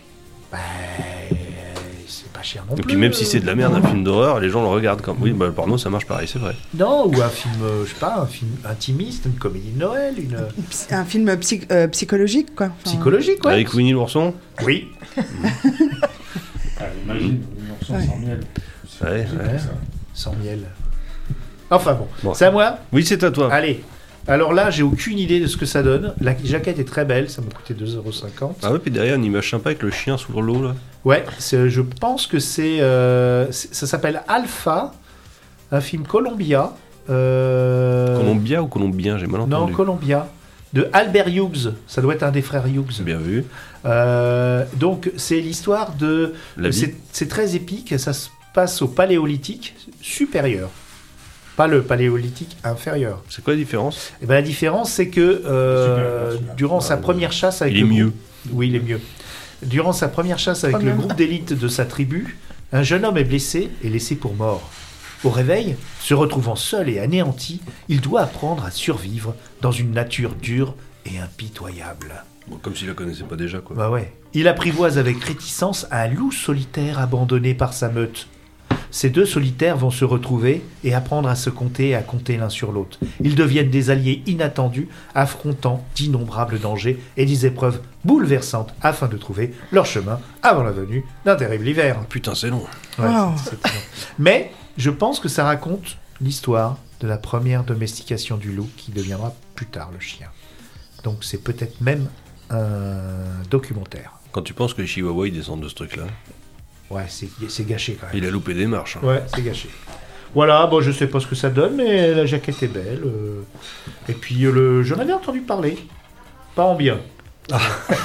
C'est pas cher non plus. Et puis même si c'est de la merde, un film d'horreur, les gens le regardent comme... Oui, le porno, ça marche pareil, c'est vrai. Non, ou un film, je sais pas, un film intimiste, une comédie de Noël, un film psychologique, quoi. Psychologique, ouais. Avec Winnie l'ourson? Oui. Imagine, une ourson sans miel. Ouais. Sans miel. Enfin bon, c'est à moi? Oui, c'est à toi. Allez. Alors là, j'ai aucune idée de ce que ça donne. La jaquette est très belle, ça m'a coûté 2,50€. Ah ouais, puis derrière, une image sympa avec le chien sous l'eau, là. Ouais, je pense que ça s'appelle Alpha, un film Columbia. Columbia ou Colombien, j'ai mal entendu. Non, Columbia, de Albert Hughes. Ça doit être un des frères Hughes. Bien vu. Donc, c'est l'histoire de... C'est très épique, ça se passe au Paléolithique supérieur. Pas le Paléolithique inférieur. C'est quoi la différence? Eh ben, la différence, c'est que durant sa première chasse avec il est mieux. Oui, il est mieux. Durant sa première chasse avec le groupe d'élite de sa tribu, un jeune homme est blessé et laissé pour mort. Au réveil, se retrouvant seul et anéanti, il doit apprendre à survivre dans une nature dure et impitoyable. Bon, comme s'il la connaissait pas déjà, quoi. Bah ouais. Il apprivoise avec réticence un loup solitaire abandonné par sa meute. Ces deux solitaires vont se retrouver et apprendre à se compter et à compter l'un sur l'autre. Ils deviennent des alliés inattendus, affrontant d'innombrables dangers et des épreuves bouleversantes afin de trouver leur chemin avant la venue d'un terrible hiver. Putain, c'est long. Ouais, c'est long. Mais je pense que ça raconte l'histoire de la première domestication du loup qui deviendra plus tard le chien. Donc c'est peut-être même un documentaire. Quand tu penses que les Chihuahuas ils descendent de ce truc-là. Ouais, c'est gâché quand même. Il a loupé des marches. Hein. Ouais, c'est gâché. Voilà, bon, je sais pas ce que ça donne, mais la jaquette est belle. Et puis, j'en avais entendu parler. Pas en bien. Ah.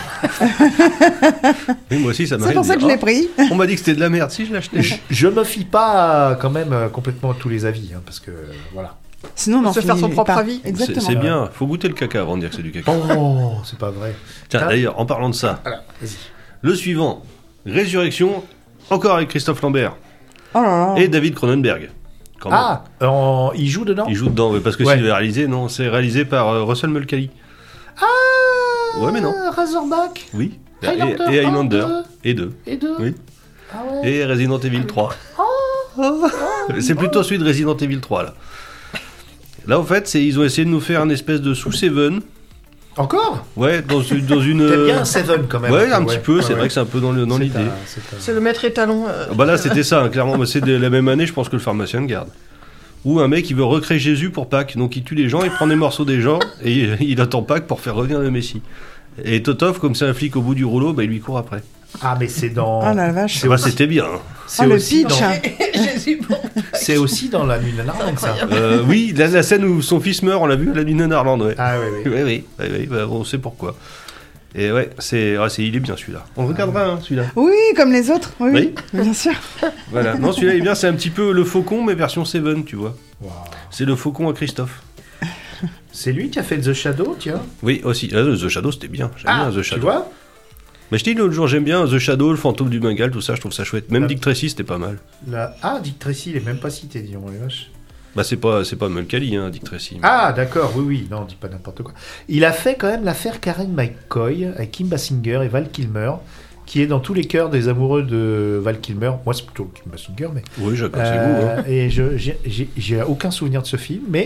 Oui, moi aussi, ça m'a. C'est pour ça que je l'ai pris. On m'a dit que c'était de la merde, si je l'ai acheté. Je me fie pas quand même complètement à tous les avis, hein, parce que voilà. Sinon, on se faire son propre avis. Exactement. C'est bien, faut goûter le caca avant de dire que c'est du caca. Oh, c'est pas vrai. Tiens, d'ailleurs, en parlant de ça, voilà, vas-y. Le suivant, Résurrection, encore avec Christophe Lambert Oh et David Cronenberg. Il joue dedans? Il joue dedans, parce que s'il avait réalisé, non, c'est réalisé par Russell Mulcahy. Ah ouais, mais non. Razorback. Oui. Highlander, et Highlander. Et 2. Oui. Ah ouais. Et Resident Evil 3. C'est plutôt celui de Resident Evil 3, là. Là, en fait, ils ont essayé de nous faire une espèce de sous-Seven. Encore? Ouais, dans une... T'aimes bien Seven, quand même. Ouais, un petit peu, c'est vrai que c'est un peu dans l'idée. C'est le maître étalon. Bah là, c'était ça, hein, clairement. C'est de la même année, je pense, que le pharmacien de garde. Ou un mec, il veut recréer Jésus pour Pâques. Donc, il tue les gens, il prend des morceaux des gens, et il attend Pâques pour faire revenir le Messie. Et Totov, comme c'est un flic au bout du rouleau, bah, il lui court après. Ah, mais c'est dans... Ah la vache. C'était bien. C'est le pitch. C'est aussi dans La Nuit de Narland, ça. Oui, la scène où son fils meurt, on l'a vu à La Nuit de Narland, ouais. Ah oui. Oui, bah, on sait pourquoi. Et ouais, il est bien celui-là. On le regardera, hein, celui-là. Oui, comme les autres. Oui, bien sûr. Voilà. Non, celui-là est bien, c'est un petit peu le Faucon, mais version Seven, tu vois. Wow. C'est le Faucon à Christophe. C'est lui qui a fait The Shadow, tiens. Oui, aussi. The Shadow, c'était bien. J'aime bien The Shadow. Tu vois? Mais je te dis l'autre jour, j'aime bien The Shadow, le fantôme du Bengale, tout ça, je trouve ça chouette. Même Dick Tracy, c'était pas mal. Dick Tracy, il est même pas cité, disons, les vaches. Bah, c'est pas Mulcahy, hein, Dick Tracy. Mais... Ah, d'accord, oui, non, dis pas n'importe quoi. Il a fait quand même l'affaire Karen McCoy avec Kim Basinger et Val Kilmer, qui est dans tous les cœurs des amoureux de Val Kilmer. Moi, c'est plutôt Kim Basinger, mais... Oui, c'est vous. Hein. Et j'ai aucun souvenir de ce film, mais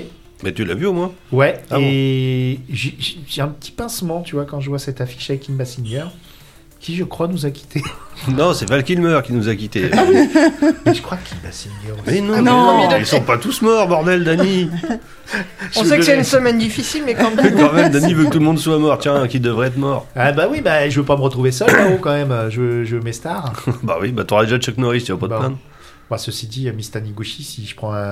Mais tu l'as vu au moins? Ouais, Ah et j'ai un petit pincement, tu vois, quand je vois cette affiche avec Kim Basinger, qui, je crois, nous a quittés. Non, c'est Val Kilmer qui nous a quittés. Mais je crois que Kim Basinger aussi. Mais non, non. ils sont pas tous morts, bordel, Dany. On sait que c'est une semaine difficile, mais quand même. Quand même, Dany veut que tout le monde soit mort. Tiens, qui devrait être mort. Ah bah oui, bah je veux pas me retrouver seul là-haut quand même, je veux mes stars. Bah oui, bah t'auras déjà Chuck Norris, tu vas pas te Bon. plaindre. Bah, ceci dit, Miss Taniguchi, si je prends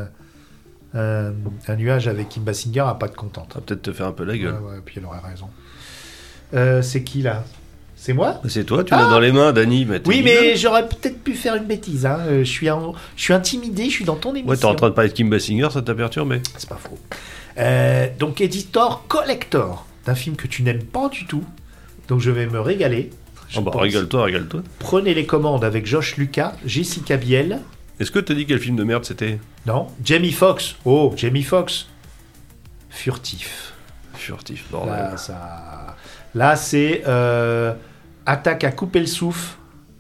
un nuage avec Kim Basinger, elle va pas être contente. Ça va peut-être te faire un peu la gueule. Ouais, puis elle aurait raison. C'est qui là? C'est moi? Bah, c'est toi, tu l'as dans les mains, Dany. Bah, Oui, mais j'aurais peut-être pu faire une bêtise. Hein. Je suis intimidé, je suis dans ton émission. Ouais, t'es en train de parler de Kim Basinger, ça t'a perturbé? C'est pas faux. Donc, éditeur collector d'un film que tu n'aimes pas du tout. Donc, je vais me régaler. Oh bah, pense. régale-toi, régale-toi. Prenez les commandes avec Josh Lucas, Jessica Biel. Est-ce que t'as dit quel film de merde c'était? Non, Jamie Foxx. Oh, Jamie Foxx. Furtif. Furtif, bordel. Là, c'est attaque à couper le souffle.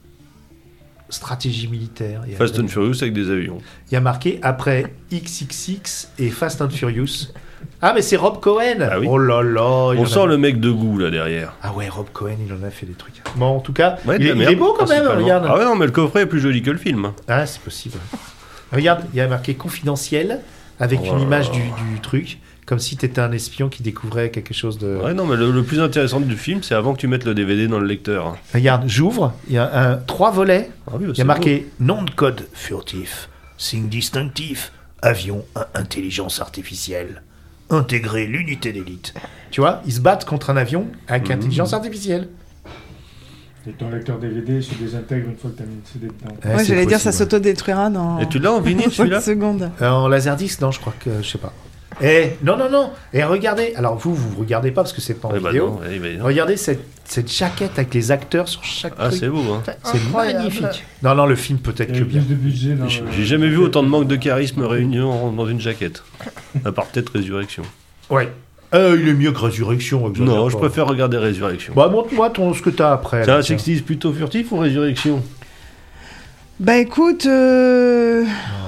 Stratégie militaire. Fast and Furious avec des avions. Il y a marqué après XXX et Fast and Furious. Ah, mais c'est Rob Cohen. Ah oui. Oh là là. On sent le mec de goût là derrière. Ah ouais, Rob Cohen, il en a fait des trucs. Bon, en tout cas, Ouais, de il la est merde, beau quand même, principalement. regarde. Ah ouais, non, mais le coffret est plus joli que le film. Ah, c'est possible. Regarde, il y a marqué confidentiel avec Oh une là image là. du truc, comme si t'étais un espion qui découvrait quelque chose de... Ouais, non, mais le plus intéressant du film, c'est avant que tu mettes le DVD dans le lecteur. Regarde, j'ouvre, il y a 3 volets, Ah oui, bah, il y c'est a marqué nom de code furtif, signe distinctif, avion à intelligence artificielle, intégrer l'unité d'élite. Tu vois, ils se battent contre un avion avec intelligence artificielle. Et ton lecteur DVD se désintègre une fois que t'as mis le CD dedans. Ouais, Ouais, c'est j'allais dire, ça possible. s'autodétruira dans beau. Et tu l'as en vinyle 5 celui-là? secondes. En laserdisc, non, je crois que... Je sais pas. Non. Et regardez, alors vous regardez pas parce que c'est pas en Ouais, bah vidéo. non, ouais, bah non. Regardez cette jaquette avec les acteurs sur chaque Ah, truc. c'est beau, hein. C'est Incroyable. magnifique. Non, le film peut-être Il y que a bien. plus de budget dans J'ai jamais vu autant de manque de charisme réunion dans une jaquette. À part peut-être Résurrection. Ouais. Il est mieux que Résurrection. exagère Non, je pas. préfère regarder Résurrection. Bah, montre-moi ce que t'as après. C'est là, un tiens. 60s plutôt furtif ou Résurrection? Bah écoute, le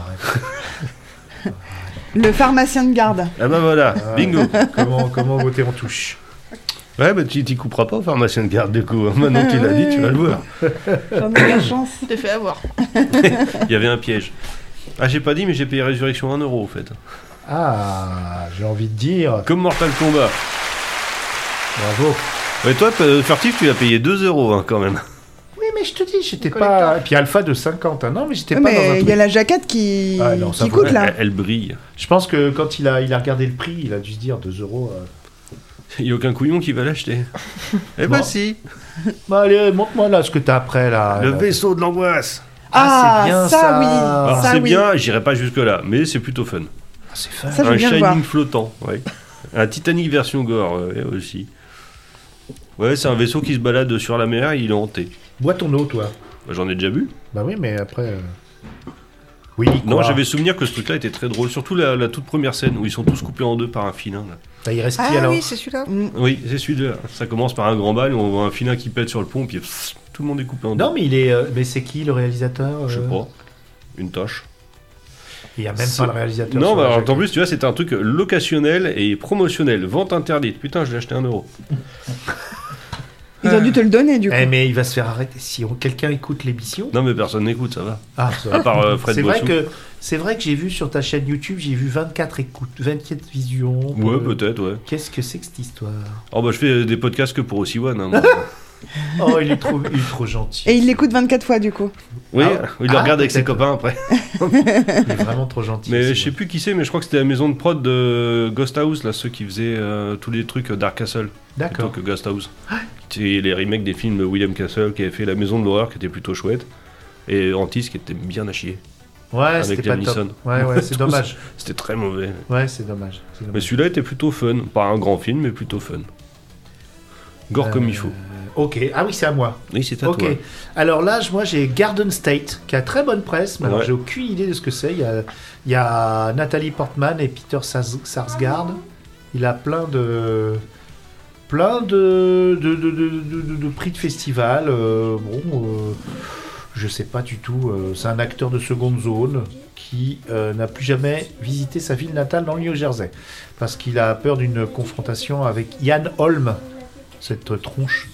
pharmacien de garde. Ah bah voilà, bingo. Comment voter en touche? Ouais, bah t'y couperas pas au pharmacien de garde du coup. Maintenant que tu l'as dit, tu vas le voir. J'en ai la chance. Tu t'es fait avoir. Il y avait un piège. Ah, j'ai pas dit, mais j'ai payé Résurrection 1 euro, au fait. Ah, j'ai envie de dire. Comme Mortal Kombat. Bravo. Ouais, toi, furtif, tu l'as payé 2 euros hein, quand même. Oui, mais je te dis, j'étais Collector. pas. Et puis Alpha de 50. Hein. Non, mais j'étais Ouais, pas dans un mais il truc. y a la jaquette qui, Ah, non, ça qui vaut- coûte là. Elle brille. Je pense que quand il a regardé le prix, il a dû se dire 2 euros. Il n'y a aucun couillon qui va l'acheter. Eh ben Bon. si. Bah, allez, montre-moi là ce que t'as après là. Le Là. vaisseau de l'angoisse. Ah, c'est bien ça. oui. Alors Ça, c'est oui. bien, j'irai pas jusque là, mais c'est plutôt fun. Ah, c'est fun. Ça, je veux Un bien le Shining voir. flottant, ouais. Un Titanic version gore aussi. Ouais, c'est un vaisseau qui se balade sur la mer, il est hanté. Bois ton eau, toi. Bah, j'en ai déjà vu. Bah oui, mais après. Oui, Non, quoi. j'avais souvenir que ce truc-là était très drôle, surtout la toute première scène où ils sont tous coupés en deux par un filin. Là. Bah, il reste qui Ah alors oui, c'est celui-là. Oui, c'est celui-là. Ça commence par un grand bal, on voit un filin qui pète sur le pont, puis pff, tout le monde est coupé en deux. Non, mais il est. Mais c'est qui le réalisateur Je sais pas. Une tâche. Il y a même pas le réalisateur. Non, sur bah, la alors, en jaquette. plus, tu vois, c'était un truc locationnel et promotionnel. Vente interdite. Putain, je l'ai acheté 1 euro. Ils ont dû te le donner du coup. Eh, mais il va se faire arrêter. Si quelqu'un écoute l'émission. Non, mais personne n'écoute, ça va. Ah, ça À va. part Fred C'est vrai Boissou. que j'ai vu sur ta chaîne YouTube, j'ai vu 24 écoutes, 24 visions. Ouais, peut-être, ouais. Qu'est-ce que c'est que cette histoire? Oh, bah, je fais des podcasts que pour aussi One. Hein, moi. Oh, il est trop gentil. Et il l'écoute 24 fois du coup. Oui, Ah, il le regarde avec ses peut-être. copains après. Il est vraiment trop gentil. Mais c'est je sais bon. plus qui c'est, mais je crois que c'était la maison de prod de Ghost House, là, ceux qui faisaient tous les trucs Dark Castle. Plutôt D'accord. que Ghost House. C'est les remakes des films de William Castle qui avait fait La Maison de l'horreur qui était plutôt chouette. Et Antis qui était bien à chier. Ouais, avec c'était pas Liam top. Neeson. Ouais, c'est dommage. C'était très mauvais. Ouais, c'est dommage. C'est Mais dommage. celui-là était plutôt fun. Pas un grand film, mais plutôt fun. Gore comme il faut. Ok. Ah oui, c'est à moi. Oui, c'est à Ok. toi. Alors là, moi, j'ai Garden State, qui a très bonne presse, mais alors Ouais. j'ai aucune idée de ce que c'est. Il y a Nathalie Portman et Peter Sarsgaard. Il a plein de prix de festival. Je sais pas du tout. C'est un acteur de seconde zone. qui n'a plus jamais visité sa ville natale dans le New Jersey. Parce qu'il a peur d'une confrontation avec Ian Holm, cette vraie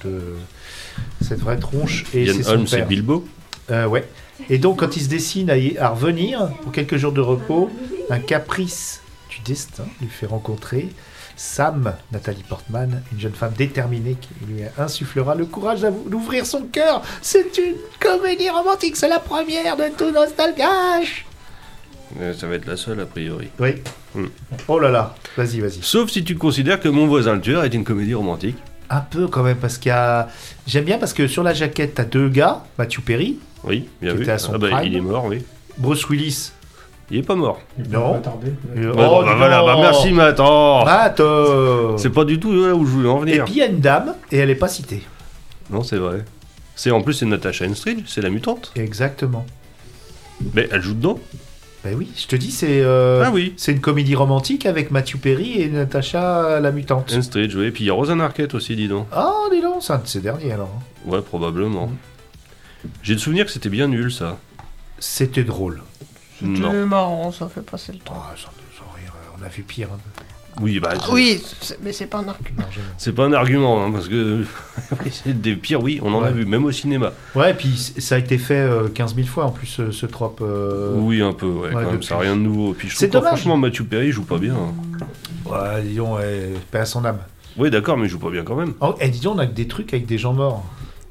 tronche. Et Ian c'est son Holm, père. c'est Bilbo. Ouais. Et donc, quand il se décide à revenir pour quelques jours de repos, un caprice du destin lui fait rencontrer Sam, Nathalie Portman, une jeune femme déterminée qui lui insufflera le courage d'ouvrir son cœur. C'est une comédie romantique, c'est la première de tout Nostalgage. Ça va être la seule, a priori. Oui. Oh là là, vas-y. Sauf si tu considères que Mon voisin le tueur est une comédie romantique. Un peu quand même, parce qu'il y a... J'aime bien parce que sur la jaquette, t'as deux gars, Matthew Perry, Oui, bien Qui vu. était à son Ah bah, prime. il est mort, oui. Bruce Willis. Il est pas mort. Il Non. va pas tarder. Oh, bah voilà, bah merci Matt. Oh. Matt, C'est pas du tout là où je voulais en Et venir. puis il y a une dame, et elle est pas citée. Non, c'est vrai. En plus, c'est Natasha Henstridge, c'est la mutante. Exactement. Mais elle joue dedans. Ben oui, je te dis, c'est Ah oui. c'est une comédie romantique avec Matthew Perry et Natasha la mutante. Henstridge, oui. Et puis il y a Rosanna Arquette aussi, dis donc. Ah, dis donc, c'est un de ces derniers alors. Ouais, probablement. J'ai le souvenir que c'était bien nul, ça. C'était drôle. Non. C'est marrant, ça fait passer le temps. Oh, sans rire, on a vu pire. Hein. Oui, bah. Oui, mais c'est pas un argument. Non, C'est pas un argument, hein, parce que. c'est des pires, oui, on en a Ouais. vu, même au cinéma. Ouais, et puis ça a été fait 15 000 fois en plus, ce trope. Oui, un peu, ouais, quand même, depuis. ça n'a rien de nouveau. Puis je C'est trouve que, dommage. franchement, Matthew Perry joue pas bien. Hein. Ouais, disons, paix à son âme. Oui, d'accord, mais il joue pas bien quand même. Oh, et disons, on a que des trucs avec des gens morts.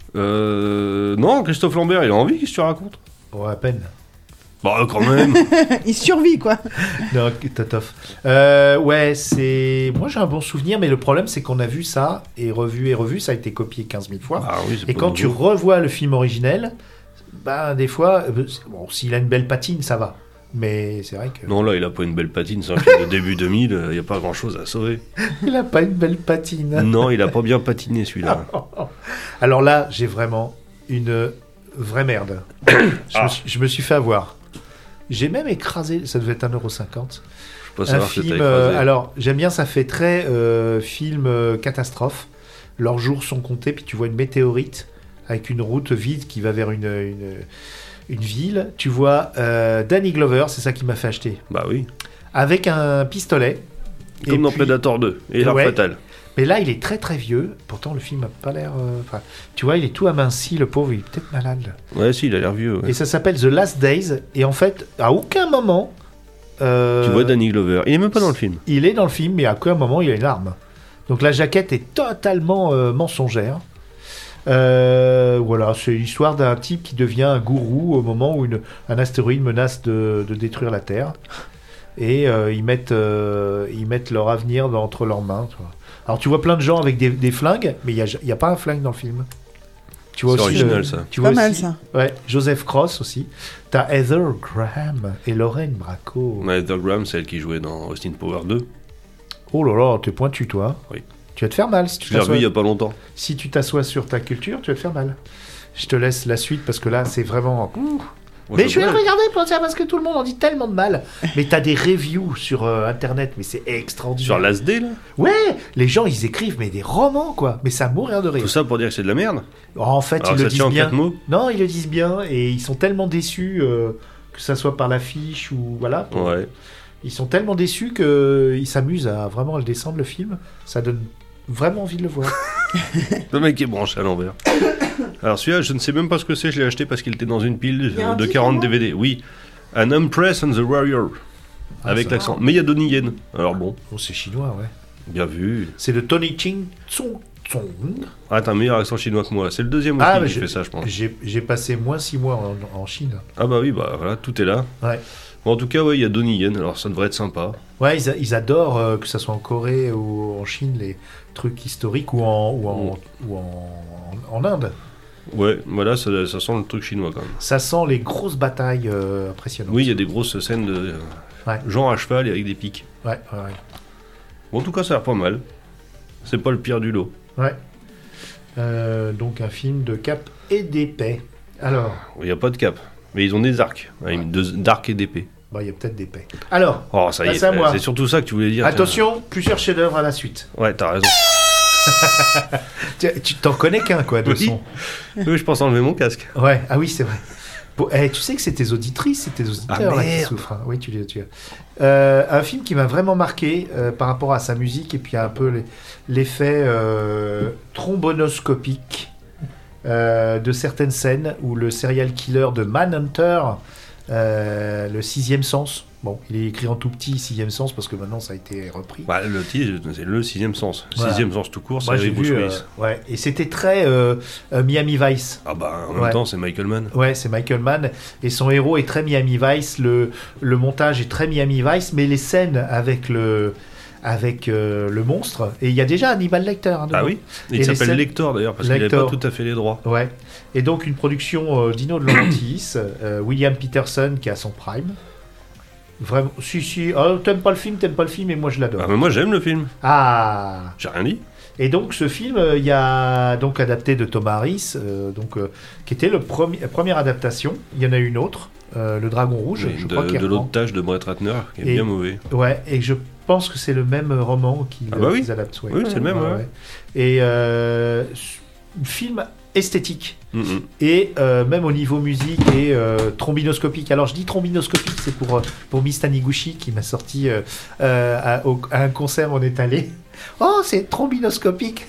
Non, Christophe Lambert, il a envie, qu'est-ce que tu racontes? Bon, à peine. Bah, quand même. Il survit, quoi. Non, Tatoff. Ouais, c'est. Moi, j'ai un bon souvenir, mais le problème, c'est qu'on a vu ça, et revu, ça a été copié 15 000 fois. Ah oui, c'est Et pas quand tu nouveau. revois le film originel, bah, des fois, bon, s'il a une belle patine, ça va. Mais c'est vrai que. Non, là, il a pas une belle patine, c'est un film de début 2000, il n'y a pas grand chose à sauver. Il a pas une belle patine. Non, il a pas bien patiné celui-là. Alors là, j'ai vraiment une vraie merde. Je me suis fait avoir. J'ai même écrasé, ça devait être 1,50 €. Je peux pas Un savoir ce que t'as film. écrasé. Alors, j'aime bien, ça fait très film catastrophe. Leurs jours sont comptés, puis tu vois une météorite avec une route vide qui va vers une ville. Tu vois Danny Glover, c'est ça qui m'a fait acheter, Bah oui. avec un pistolet. Comme Et dans puis- Predator 2 et L'Arme Ouais. Fatale. Mais là, il est très très vieux. Pourtant, le film n'a pas l'air. Enfin, tu vois, il est tout aminci, le pauvre, il est peut-être malade. Ouais, si, il a l'air vieux. Ouais. Et ça s'appelle The Last Days. Et en fait, à aucun moment. Tu vois Danny Glover. Il est même pas dans le film. Il est dans le film, mais à aucun moment il a une arme. Donc la jaquette est totalement mensongère. Voilà, c'est l'histoire d'un type qui devient un gourou au moment où un astéroïde menace de détruire la Terre. Et ils mettent leur avenir entre leurs mains. Tu vois. Alors tu vois plein de gens avec des flingues, mais il n'y a pas un flingue dans le film. Tu vois C'est aussi original, ça. Tu vois Pas mal, aussi- ça. Ouais, Joseph Cross aussi. T'as Heather Graham et Lorraine Bracco. Ouais, Heather Graham, c'est elle qui jouait dans Austin Power 2. Oh là là, t'es pointu toi. Oui. Tu vas te faire mal si tu Je l'ai revu t'assois. il y a pas longtemps. Si tu t'assois sur ta culture, tu vas te faire mal. Je te laisse la suite parce que là, c'est vraiment. Moi, Mais je vais le ouais. regarder pour ça parce que tout le monde en dit tellement de mal. Mais t'as des reviews sur internet, mais c'est extraordinaire. Sur Last Day, là. Ouais, les gens ils écrivent mais des romans quoi. Mais ça mourir de rire. Tout ça pour dire que c'est de la merde. En fait, Alors ils ça le tient en disent bien. 4 mots. Non, ils le disent bien et ils sont tellement déçus que ça soit par l'affiche ou voilà. Ouais. Ils sont tellement déçus qu'ils s'amusent à vraiment le descendre le film. Ça donne vraiment envie de le voir. Le mec est branché à l'envers. Alors celui-là, je ne sais même pas ce que c'est, je l'ai acheté parce qu'il était dans une pile Il y a un de titre, 40 non DVD. Oui. An Empress and the Warrior. Avec ça l'accent. Mais il y a Donnie Yen. Alors bon, Bon, c'est chinois, ouais. bien vu. C'est de Tony Ching Tsung. Ah, t'as un meilleur accent chinois que moi. C'est le deuxième aussi Ah, qui mais fait ça, je pense. j'ai passé moins 6 mois en Chine. Ah bah oui, bah voilà, tout est là. Ouais. Bon, en tout cas, ouais, il y a Donnie Yen, alors ça devrait être sympa. Ouais, ils adorent que ça soit en Corée ou en Chine, les trucs historiques ou en Inde. Ouais, voilà, ça sent le truc chinois quand même. Ça sent les grosses batailles impressionnantes. Oui, il y a des grosses scènes de Ouais. gens à cheval et avec des pics. Ouais. Bon, en tout cas, ça a l'air pas mal. C'est pas le pire du lot. Donc un film de cap et d'épée. Alors, Il n'y a pas de cap, mais ils ont des arcs. Ouais, d'arcs et d'épée. bah, il y a peut-être d'épée. Alors, Oh, ça y Passe à moi. c'est surtout ça que tu voulais dire. attention, plusieurs chefs-d'œuvre à la suite. Ouais, t'as raison. Tu t'en connais qu'un, quoi, de Oui. son. Oui, je pense enlever mon casque. Ouais, ah oui, c'est vrai. Tu sais que c'est tes auditrices, c'est tes auditeurs Ah, là, qui merde. souffrent. Hein. Oui, tu un film qui m'a vraiment marqué par rapport à sa musique et puis un peu l'effet trombonoscopique de certaines scènes où le serial killer de Manhunter, le sixième sens. Bon, il est écrit en tout petit, sixième sens, parce que maintenant ça a été repris. Bah, le titre, c'est le sixième sens. Voilà. Sixième sens tout court, c'est Moi j'ai avec Bruce vu, Willis. ouais, et c'était très Miami Vice. Ah bah, en Ouais. même temps, c'est Michael Mann. Ouais, c'est Michael Mann, et son héros est très Miami Vice, le montage est très Miami Vice, mais les scènes avec le monstre, et il y a déjà Hannibal Lecter. Hein, dedans. Ah oui. Et Il les s'appelle scènes- Lector d'ailleurs, parce qu'il n'avait Lector. pas tout à fait les droits. Ouais, et donc une production Dino de Laurentiis, William Peterson qui a son prime. Vraiment, si, oh, t'aimes pas le film, et moi je l'adore. Ah, mais moi j'aime le film. Ah. J'ai rien dit. Et donc ce film, il y a donc adapté de Thomas Harris, qui était la première adaptation. Il y en a une autre, Le Dragon Rouge, Oui, je crois qu'il de reprend. l'autre tâche de Brett Ratner, qui est Et- bien mauvais. Ouais, et je pense que c'est le même roman qu'ils Ah bah oui. qu'ils adaptent. Ouais. Oui, c'est le même, ouais. Et film esthétique. Mm-mm. Et même au niveau musique et trombinoscopique. Alors je dis trombinoscopique, c'est pour Miss Taniguchi qui m'a sorti à un concert, on est allé. Oh, c'est trombinoscopique.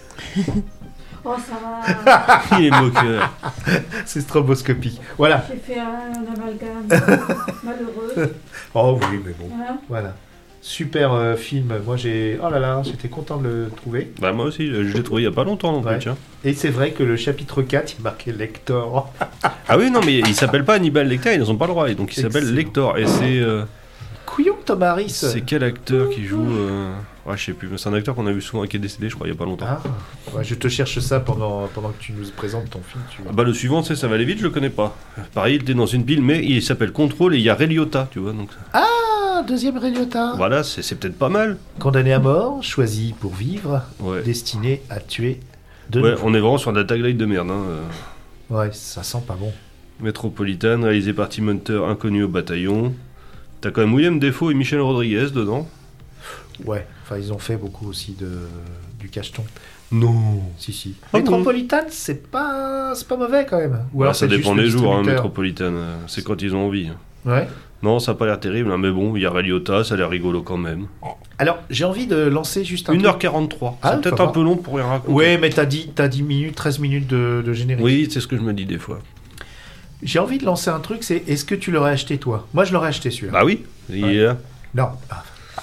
Oh, ça va. Il est moqueur. C'est stroboscopique. Voilà. J'ai fait un amalgame malheureux. Oh oui, mais bon. Voilà. Voilà. Super film. Moi, oh là là, j'étais content de le trouver. Bah moi aussi, je l'ai trouvé il y a pas longtemps non plus, Ouais. tiens. Et c'est vrai que le chapitre 4, il marquait Lector. Ah oui, non, mais il s'appelle pas Hannibal Lecter, ils n'ont pas le droit, et donc il s'appelle Excellent. Lector. Et Couillon, Thomas Harris. c'est quel acteur qui joue Ouais, je sais plus, mais c'est un acteur qu'on a vu souvent, qui est décédé, je crois, il y a pas longtemps. Ah, ouais, je te cherche ça pendant que tu nous présentes ton film. Ah bah le suivant, tu sais, ça va aller vite, je le connais pas. Pareil, il était dans une pile, mais il s'appelle Contrôle et il y a Ray Liotta, tu vois, donc... Ah, deuxième Ray Liotta. Voilà, c'est peut-être pas mal. Condamné à mort, choisi pour vivre, Ouais. destiné à tuer de Ouais, nouveau. on est vraiment sur de la tagline de merde, hein. Ouais, ça sent pas bon. Métropolitane, réalisé par Tim Hunter, inconnu au bataillon. T'as quand même William Defoe et Michel Rodriguez dedans. Ouais, enfin ils ont fait beaucoup aussi du cacheton. Non. Si. Ah Métropolitane, c'est pas mauvais quand même. Ou Ouais, alors ça c'est dépend juste le des jours, hein, distributeur. Métropolitane. C'est quand ils ont envie. Ouais. Non, ça a pas l'air terrible, hein, mais bon, il y a Ray Liotta, ça a l'air rigolo quand même. Alors, j'ai envie de lancer juste un truc. 1h43. Ah, C'est peut-être ça un va. peu long pour rien raconter. Ouais, mais t'as dit 10 minutes, 13 minutes de générique. Oui, c'est ce que je me dis des fois. J'ai envie de lancer un truc, c'est est-ce que tu l'aurais acheté toi? Moi, je l'aurais acheté celui-là. Bah oui, il est là. Non. Ah,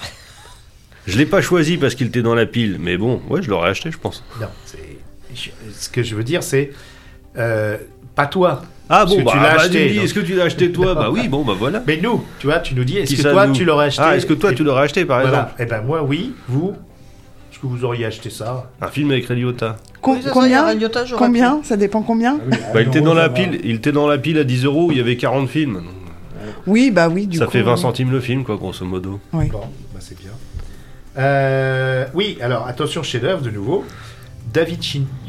Je l'ai pas choisi parce qu'il était dans la pile, mais bon, ouais, je l'aurais acheté, je pense. non. Ce que je veux dire, c'est pas toi. Ah Parce bon, que bah, tu l'as bah, acheté, tu me dis, donc. est-ce que tu l'as acheté toi? Bah oui, bon, bah voilà. Mais nous, tu vois, tu nous dis, est-ce Qui que ça, toi, nous tu l'aurais acheté? Ah, est-ce que toi, Et- tu l'aurais acheté, par Voilà. exemple? Eh ben moi, oui. Vous, est-ce que vous auriez acheté ça? Un film avec Ray Liotta. Oui, c'est ça, il y a Combien Ray Liotta, j'aurais Combien Ça dépend combien Bah, il était dans la pile, il était dans la pile à 10 €, il y avait 40 films. Donc, Oui, bah oui, du ça coup. fait 20 centimes le film, quoi, grosso modo. Oui. Bon, bah c'est bien. Oui, alors attention, chef-d'œuvre de nouveau. David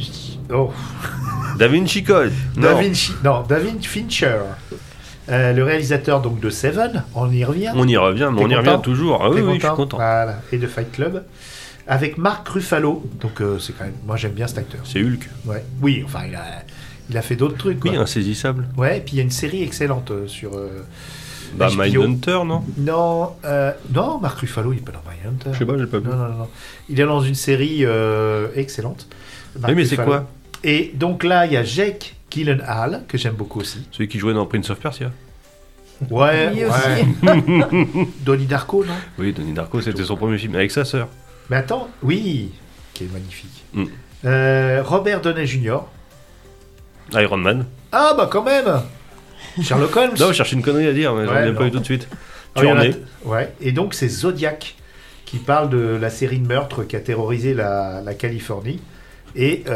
Da Vinci Code. David Fincher, le réalisateur donc de Seven. On y revient. On y revient, mais T'es on y content revient toujours. Ah oui, T'es oui, je suis content. Voilà. Et de Fight Club. Avec Mark Ruffalo. Donc c'est quand même. Moi j'aime bien cet acteur. C'est Hulk. Ouais. Oui, enfin il a fait d'autres trucs. Quoi. Oui, insaisissable. Ouais, et puis il y a une série excellente sur. Bah, HBO. Mindhunter, non? Non, Mark Ruffalo, il est pas dans Mindhunter. Je sais pas, j'ai pas vu. Non. Il est dans une série excellente. Mark Oui, mais c'est Ruffalo. quoi? Et donc là, il y a Jake Gyllenhaal, que j'aime beaucoup aussi. Celui qui jouait dans Prince of Persia. Ouais, Oui, ouais. Donnie Darko, non? Oui, Donnie Darko, c'était son premier film, avec sa sœur. Mais attends, oui, qui est magnifique. Mm. Robert Downey Jr. Iron Man. Ah bah quand même Sherlock Holmes. Non, je cherche une connerie à dire, mais j'en Ouais, ai pas non. eu tout de suite. Ah, il y en a- Tourné. Ouais, et donc c'est Zodiac qui parle de la série de meurtres qui a terrorisé la Californie. Et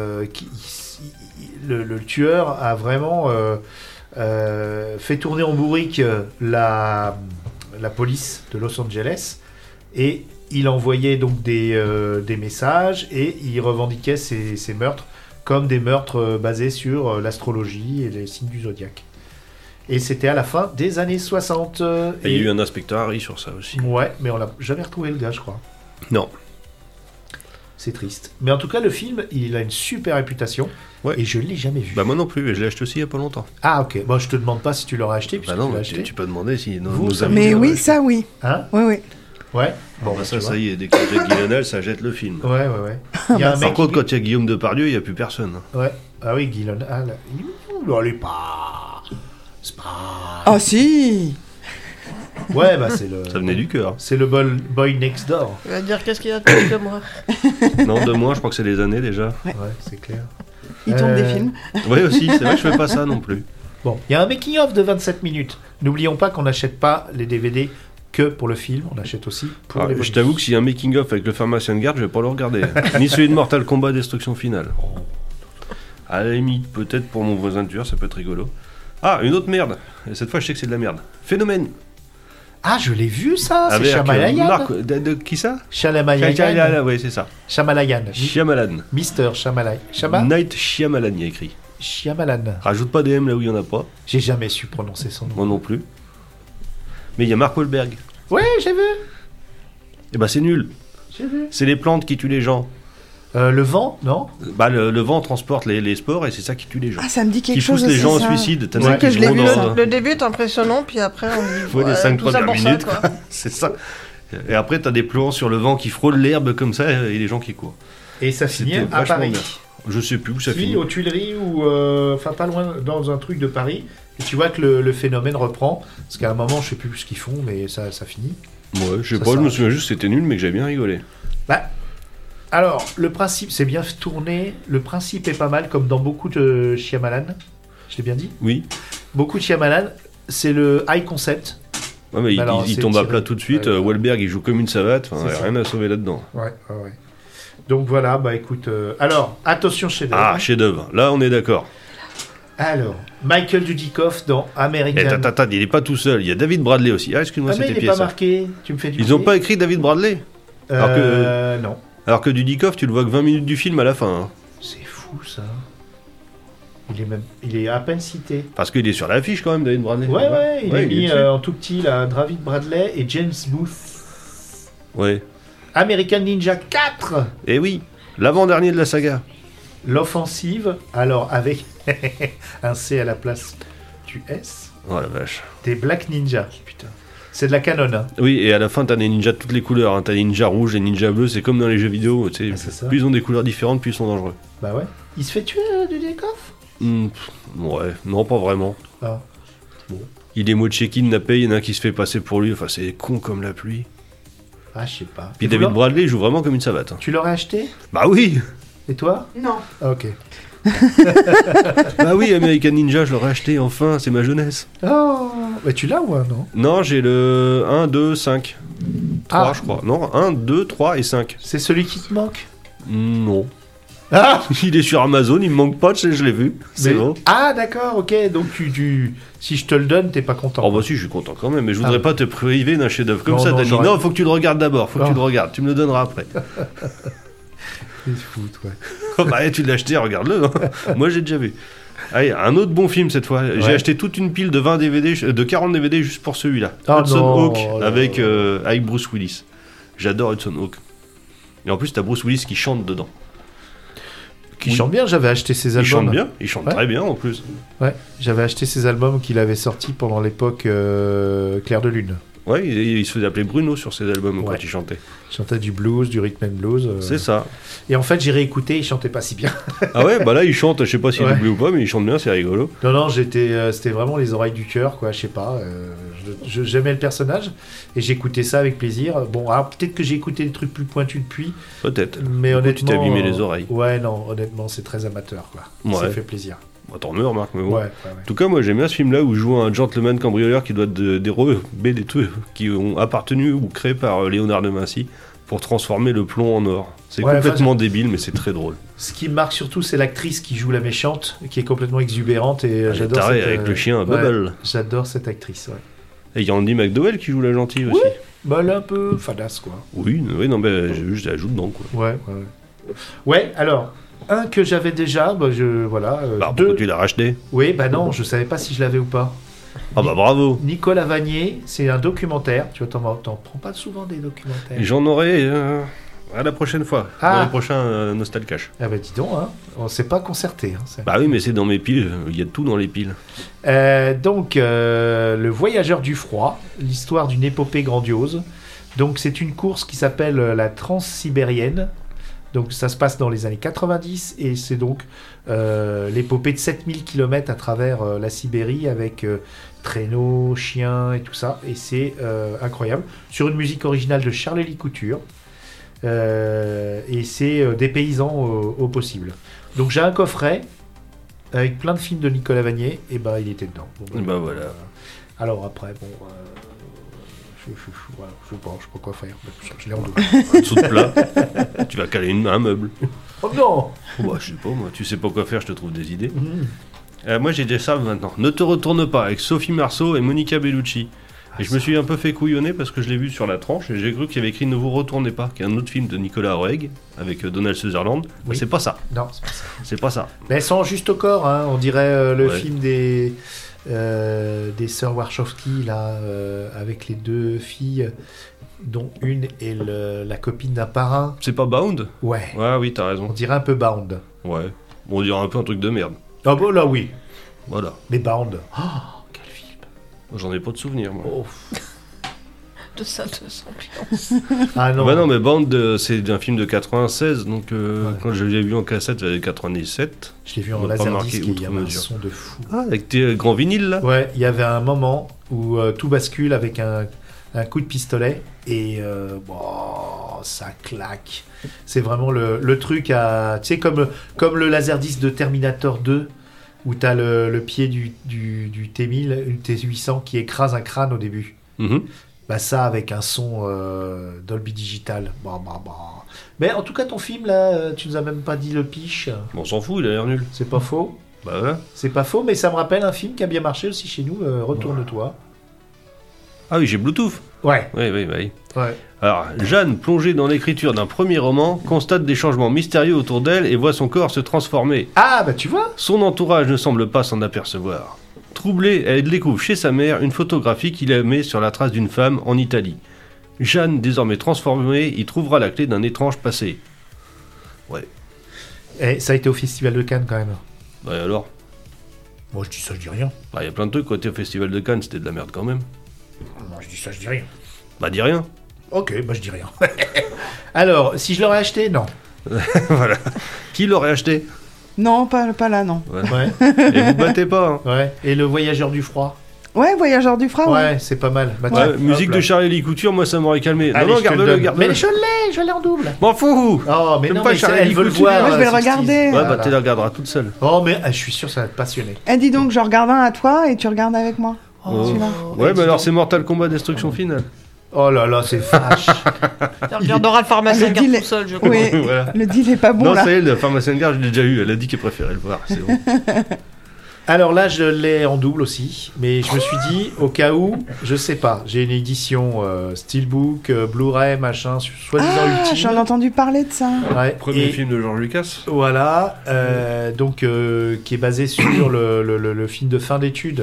le tueur a vraiment fait tourner en bourrique la police de Los Angeles. Et il envoyait donc des messages et il revendiquait ces meurtres comme des meurtres basés sur l'astrologie et les signes du zodiaque. Et c'était à la fin des années 60. Et il y a eu un inspecteur Harry sur ça aussi. Ouais, mais on l'a jamais retrouvé le gars, je crois. Non. C'est triste. Mais en tout cas, le film, il a une super réputation. Ouais. Et je l'ai jamais vu. Bah moi non plus, mais je l'ai acheté aussi il y a pas longtemps. Ah ok. Bon, je te demande pas si tu l'auras acheté. Bah non, tu peux demander si Vous, nos ça amis. Mais l'auraient oui, acheté. ça oui. Hein? Oui, oui. Ouais. Bon, bah tu vois. ça y est, dès qu'il y a Jake Gyllenhaal, ça jette le film. Ouais. Il y a un mec Par contre, qui- quand il y a Guillaume Depardieu, il n'y a plus personne. Ouais. Ah oui, Gyllenhaal. Il est pas. C'est pas. Ah si. Ouais, bah c'est le. Ça venait du cœur. C'est le boy next door. Il va dire qu'est-ce qu'il a de plus que moi. Non, de moins, je crois que c'est les années déjà. Ouais, c'est clair. Il tourne des films. Oui aussi, c'est vrai que je fais pas ça non plus. Bon, il y a un making-of de 27 minutes. N'oublions pas qu'on n'achète pas les DVD que pour le film, on achète aussi pour les Je bonus. t'avoue que s'il y a un making-of avec le pharmacien de garde, je vais pas le regarder. Ni celui de Mortal Kombat Destruction Finale. À la limite, peut-être pour mon voisin de tueur, ça peut être rigolo. Ah, une autre merde. Et cette fois, je sais que c'est de la merde. Phénomène. Ah, je l'ai vu ça, c'est Avec Shyamalan. Marc... de qui ça Shyamalan. Oui, c'est ça. Shyamalan. Shyamalan. Mister Shyamalan. Night Shyamalan, il y a écrit. Shyamalan. Rajoute pas des M là où il y en a pas. J'ai jamais su prononcer son nom. Moi non plus. Mais il y a Mark Wahlberg. Ouais, j'ai vu. Et bah c'est nul. J'ai vu. C'est les plantes qui tuent les gens. Le vent, non? Bah le vent transporte les spores et c'est ça qui tue les gens. Ah, ça me dit quelque Qui chose. pousse les aussi, gens au ça. suicide. T'as Ouais, qui que je l'ai vont vu, dans- ça. Le début est impressionnant, puis après on dit. Faut les 5 tout ça premières pour ça, minutes, quoi. quoi. C'est ça. Et après, t'as des plans sur le vent qui frôlent l'herbe comme ça et les gens qui courent. Et ça finit C'était à vachement Paris. bien. Je sais plus où ça Si, finit. aux Tuileries ou enfin pas loin dans un truc de Paris. Et tu vois que le phénomène reprend. Parce qu'à un moment, je sais plus ce qu'ils font, mais ça finit. Ouais, je sais Ça pas, je me s'arrête. souviens juste que c'était nul, mais que j'ai bien rigolé. Bah, alors, le principe, c'est bien tourné. Le principe est pas mal, comme dans beaucoup de Shyamalan. Je l'ai bien dit? Oui. Beaucoup de Shyamalan, c'est le high concept. Ouais, mais Mais alors, il c'est tombe à tiré. plat tout de suite. Ouais. Wahlberg, il joue comme une savate. Enfin, C'est y a ça. rien à sauver là-dedans. Ouais. Donc voilà, bah écoute. Alors, attention chez nous. Ah, chef-d'œuvre. Là, on est d'accord. Alors, Michael Dudikoff dans American. Et tata, il est pas tout seul. Il y a David Bradley aussi. Ah, excuse-moi, Ah, mais c'était il n'est pied pas ça. marqué. Tu me fais du Ils ont pied. pas écrit David Bradley. Non. Alors que Dudikoff, tu le vois que 20 minutes du film à la fin. Hein. C'est fou ça. Il est à peine cité. Parce qu'il est sur l'affiche quand même, David Bradley. Ouais, il est mis dessus. en tout petit là, David Bradley et James Booth. Ouais. American Ninja 4, Et oui, l'avant-dernier de la saga. l'offensive. Alors avec un C à la place du S, Oh la vache. des Black Ninja. Putain, c'est de la canon. Hein. Oui, et à la fin, t'as des ninjas de toutes les couleurs. Hein. T'as des ninjas rouges, des ninjas bleus. C'est comme dans les jeux vidéo. Tu sais, Ah, c'est ça. plus ils ont des couleurs différentes, plus ils sont dangereux. Bah ouais. Il se fait tuer Dudikoff. Ouais, non, pas vraiment. Ah. Il est moché kidnappé, il y en a un qui se fait passer pour lui. Enfin, c'est con comme la pluie. Ah, je sais pas. Puis Et David vous, Bradley, il joue vraiment comme une savate. Hein. tu l'aurais acheté? Bah oui. Et toi? Non. Ah, ok. Bah oui, American Ninja, je l'aurais acheté, enfin, c'est ma jeunesse. Oh, mais tu l'as ou non? Non, j'ai le 1, 2, 5. 3, Ah. je crois. Non, 1, 2, 3 et 5. C'est celui qui te manque? Non. Ah! Il est sur Amazon, il me manque pas, je l'ai vu. C'est Mais- bon. Ah, d'accord, ok. Donc, si je te le donne, t'es pas content. Oh bah si, je suis content quand même, mais je voudrais Ah. pas te priver d'un chef-d'œuvre comme Non, ça, non, Dani. j'aurais- Non, faut que tu le regardes d'abord, faut que Non. tu le regardes, tu me le donneras après. C'est fou, toi. Oh, bah, tu l'as acheté, regarde-le. hein. Moi, j'ai déjà vu. Allez, un autre bon film cette fois. J'ai Ouais. acheté toute une pile de 20 DVD, de 40 DVD juste pour celui-là. Oh Hudson non, Hawk oh là avec, là. avec Bruce Willis. J'adore Hudson Hawk. Et en plus, t'as Bruce Willis qui chante dedans. Qui Oui. chante bien, j'avais acheté ses Il albums. chante bien, il chante Ouais. très bien en plus. Ouais, j'avais acheté ses albums qu'il avait sortis pendant l'époque Clair de Lune. Ouais, il se faisait appeler Bruno sur ses albums quand Ouais. il chantait. Il chantait du blues, du rhythm and blues. C'est ça. Et en fait, j'ai réécouté, il chantait pas si bien. Ah ouais, bah là il chante, je sais pas s'il est Ouais. doublé ou pas, mais il chante bien, c'est rigolo. Non, c'était vraiment les oreilles du cœur, quoi, je sais pas. J'aimais le personnage et j'écoutais ça avec plaisir. Bon, alors peut-être que j'ai écouté des trucs plus pointus depuis, Peut-être. mais Du coup, honnêtement. tu t'es abîmé les oreilles. Ouais, non, honnêtement, c'est très amateur, quoi. Ouais. Ça fait plaisir. Bon, t'en meurs, Marc, mais bon. Ouais. En tout cas, moi j'aime bien ce film-là où joue un gentleman cambrioleur qui doit dérober des trucs qui ont appartenu ou créés par Léonard de Vinci pour transformer le plomb en or. C'est Ouais, complètement débile, mais c'est très drôle. Ce qui me marque surtout, c'est l'actrice qui joue la méchante, qui est complètement exubérante et Elle est j'adore. tarée cette, avec le chien ouais, Bubble. J'adore cette actrice, ouais. Et il y a Andy McDowell qui joue la gentille aussi. Bah, elle est un peu fadasse, quoi. Oui, non, mais je la joue dedans, quoi. Ouais. Ouais, alors, un que j'avais déjà, bah, voilà. Bah, deux. pourquoi tu l'as racheté? Oui, bah non, je savais pas si je l'avais ou pas. Ah bah bravo. Nicolas Vanier, c'est un documentaire. Tu vois, t'en prends pas souvent des documentaires. J'en aurais À la prochaine fois, Ah. dans les prochains Nostalcash. Ah bah dis donc, hein, on s'est pas concerté. Hein, Bah oui, mais c'est dans mes piles, il y a tout dans les piles. Donc, Le Voyageur du Froid, l'histoire d'une épopée grandiose. Donc c'est une course qui s'appelle la Transsibérienne. Donc ça se passe dans les années 90 et c'est donc l'épopée de 7000 km à travers la Sibérie avec traîneaux, chiens et tout ça. Et c'est incroyable. Sur une musique originale de Charles-Élie Couture. Et c'est des paysans au possible. Donc j'ai un coffret avec plein de films de Nicolas Vanier et bah il était dedans. Bon, Bah voilà. alors après bon voilà, je sais pas quoi faire. Je l'ai en double. En dessous de plat, tu vas caler un meuble. Oh non. Bah, je sais pas, moi, tu sais pas quoi faire, je te trouve des idées. Moi j'ai des ça maintenant. Ne te retourne pas avec Sophie Marceau et Monica Bellucci. Et je me suis un peu fait couillonner parce que je l'ai vu sur la tranche et j'ai cru qu'il y avait écrit Ne vous retournez pas, qui est un autre film de Nicolas Roeg avec Donald Sutherland. Oui. Mais c'est pas ça. Non, c'est pas ça. C'est pas ça. Mais elles sont en juste au corps, hein. On dirait le Ouais. film des sœurs Wachowski là, avec les deux filles, dont une est la copine d'un parrain. C'est pas Bound? Ouais. Ouais, oui, t'as On raison. dirait un peu Bound. Ouais. Bon, on dirait un peu un truc de merde. Ah bon là oui. Voilà. Mais Bound. Oh, quel film. J'en ai pas de souvenir, moi. Oh. De ça, de ambiance. Ah non. Bah non, mais Bound, c'est un film de 96, donc Ouais. quand je l'ai vu en cassette, j'avais 97. Je l'ai vu On en n'a pas laserdisc marqué et il y outre avait un mesure. son de fou. Ah, avec tes grands vinyles, là? Ouais, il y avait un moment où tout bascule avec un coup de pistolet et ça claque. C'est vraiment le truc à... Tu sais, comme le laserdisc de Terminator 2 où t'as le pied du T1000, une T800 qui écrase un crâne au début. Mhm. Bah ça avec un son Dolby Digital. Mais en tout cas ton film là, tu nous as même pas dit le pitch. Bon, on s'en fout, il a l'air nul. C'est pas faux. Bah voilà. C'est pas faux, mais ça me rappelle un film qui a bien marché aussi chez nous, Retourne-toi. Ah oui, j'ai Bluetooth. Ouais. Oui. Ouais. Alors, Jeanne, plongée dans l'écriture d'un premier roman, constate des changements mystérieux autour d'elle et voit son corps se transformer. Ah bah tu vois. Son entourage ne semble pas s'en apercevoir. Troublée, elle découvre chez sa mère une photographie qu'il a mise sur la trace d'une femme en Italie. Jeanne, désormais transformée, y trouvera la clé d'un étrange passé. Ouais. Et ça a été au Festival de Cannes quand même. Bah et alors? Moi je dis ça, je dis rien. Bah y a plein de trucs, quand t'es au Festival de Cannes, c'était de la merde quand même. Moi je dis ça, je dis rien. Bah dis rien. Ok, bah je dis rien. Alors, si je l'aurais acheté, non. Voilà. Qui l'aurait acheté? Non, pas là, non. Ouais. Et vous battez pas, hein. Ouais. Et le Voyageur du Froid. Ouais, Voyageur du Froid, ouais. Ouais, c'est pas mal. Bah, Ouais, tiens, musique hop de là. Charlie Couture, moi ça m'aurait calmé. Allez, non, je te le garde-le, donne. garde-le. Mais je l'ai en double. M'en fous. Oh, mais J'aime non, pas mais Charlie elle veut le Couture. voir. Moi, je vais le 60s. regarder. Ouais, Voilà. bah tu la regarderas toute seule. Oh, mais je suis sûr que ça va te passionner. Eh, dis donc, je regarde un à toi et tu regardes avec moi. Oh. Celui-là. Ouais, dis mais alors donc. c'est Mortal Kombat Destruction Finale. Oh là là, c'est vache. Tu regarderas le pharmacien Le garde deal est- tout seul, je crois. Oui, Voilà. le deal est pas bon Non, là. ça y est, le pharmacien de gare, je l'ai déjà eu. Elle a dit qu'elle préférait le voir. C'est bon. Alors là, je l'ai en double aussi, mais je me suis dit, au cas où, je sais pas, j'ai une édition Steelbook, Blu-ray, machin, soi-disant Ah, ultime. j'en ai entendu parler de ça. Ouais, Premier et film de George Lucas. voilà, donc qui est basé sur le film de fin d'études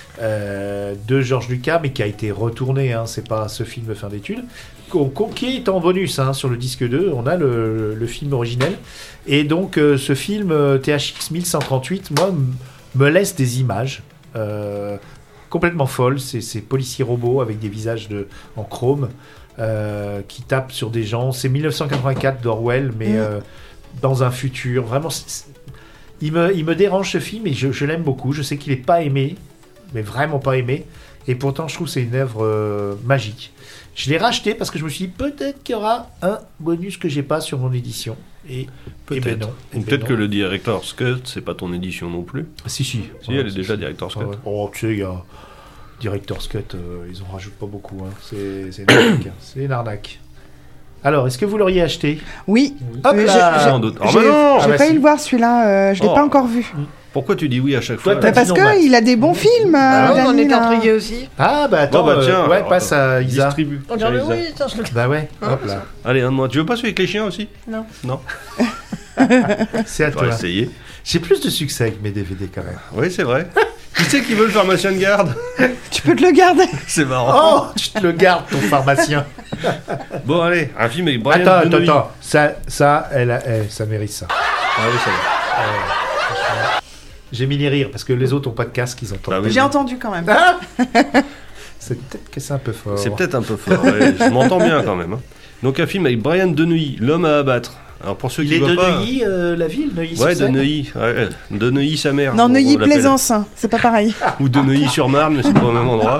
de George Lucas, mais qui a été retourné, hein, c'est pas ce film de fin d'études, qui est en bonus hein, sur le disque 2, on a le film originel, et donc ce film THX 1138, moi, me laisse des images complètement folles, c'est policiers robots avec des visages en chrome, qui tapent sur des gens, c'est 1984 d'Orwell, mais dans un futur, vraiment, il me dérange ce film, et je l'aime beaucoup, je sais qu'il est pas aimé, mais vraiment pas aimé, et pourtant je trouve que c'est une œuvre magique. Je l'ai racheté parce que je me suis dit peut-être qu'il y aura un bonus que j'ai pas sur mon édition. Et Peut-être. ben non. Ou peut-être que le Director's Cut, c'est pas ton édition non plus. Si. Si, elle est déjà Director's Cut. Ouais. Oh, tu sais, il y a Director's Cut, ils en rajoutent pas beaucoup. Hein. C'est une arnaque. C'est une arnaque. Alors, est-ce que vous l'auriez acheté? Oui. Hop Mais là. Sans doute. Ah J'ai bah non j'ai bah failli si. le voir celui-là, je l'ai Oh. pas encore vu. Pourquoi tu dis oui à chaque fois Toi, Bah, t'as parce dit non, Matt. qu'il a des bons films, Ah, on en Dany, est là. intrigué aussi. Ah bah attends, Oh bah tiens, ouais, alors, passe à Isa. Distribue. On dirait Tiens, Isa. oui, tiens, je le... Bah ouais, Ah, hop là. Allez, un de moi. Tu veux pas celui avec les chiens aussi? Non. Non. C'est à Tu vas toi. essayer. J'ai plus de succès avec mes DVD quand même. Oui, c'est vrai. Tu sais qui veut le pharmacien de garde? Tu peux te le garder. C'est marrant. Oh, tu te le gardes, ton pharmacien. Bon, allez, un film avec Brian Attends. Ça mérite ça. Ah oui, ça va. J'ai mis les rires parce que les autres ont pas de casque, ils entendent. Ah oui. J'ai entendu quand même. Ah c'est peut-être que c'est un peu fort. C'est peut-être un peu fort, ouais, je m'entends bien quand même. Hein. Donc un film avec Brian Deneuilly, L'homme à abattre. Alors pour ceux Il qui est voient de pas... Neuilly, la ville, Neuilly. Ouais, de Neuilly. Ouais, de Neuilly sa mère. Non, on l'appelle. Neuilly-Plaisance, hein, c'est pas pareil. Ou de Neuilly-sur-Marne, mais c'est pas au même endroit.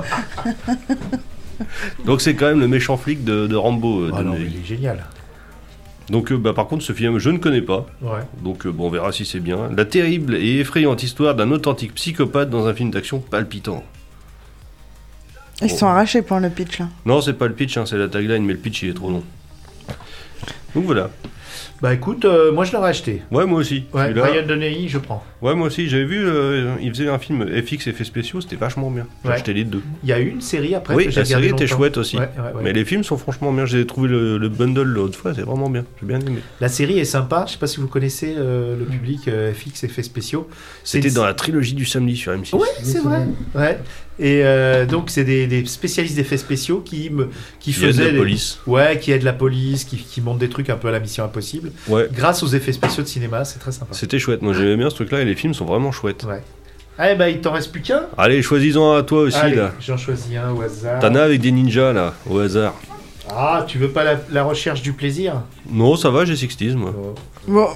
Donc c'est quand même le méchant flic de Rambo, Ah de non, mais Neuilly. il est génial. Donc par contre ce film je ne connais pas. Ouais. Donc bon, on verra si c'est bien. La terrible et effrayante histoire d'un authentique psychopathe dans un film d'action palpitant. Ils se sont arrachés pour le pitch là. Non, c'est pas le pitch, hein, c'est la tagline, mais le pitch il est trop long. Donc voilà. Bah écoute, moi je l'aurais acheté. Ouais, moi aussi. Ouais, Celui-là. Brian de Neuilly, je prends. Ouais, moi aussi, j'avais vu, il faisait un film FX effets spéciaux, c'était vachement bien. J'ai Ouais. acheté les deux. Il y a eu une série après Oui, que j'ai la série regardée était longtemps. chouette aussi. Ouais. Mais les films sont franchement bien. J'ai trouvé le bundle l'autre fois, c'est vraiment bien. J'ai bien aimé. La série est sympa, je sais pas si vous connaissez le public FX effets spéciaux. C'était une- dans la trilogie du samedi sur M6. Ouais, c'est vrai. Ouais. Et donc c'est des spécialistes d'effets spéciaux qui Il y a de faisaient la police. Ouais, qui aident la police, qui montent des trucs un peu à la Mission Impossible. Ouais, Grâce aux effets spéciaux de cinéma, c'est très sympa. c'était chouette. Moi j'aimais bien ce truc-là et les films sont vraiment chouettes. Ouais. Allez, bah il t'en reste plus qu'un. Allez, choisis-en à toi aussi Allez, là. j'en choisis un au hasard. T'en as avec des ninjas là, au hasard. Ah, tu veux pas la recherche du plaisir? Non, ça va, j'ai 60s moi. Oh. Bon,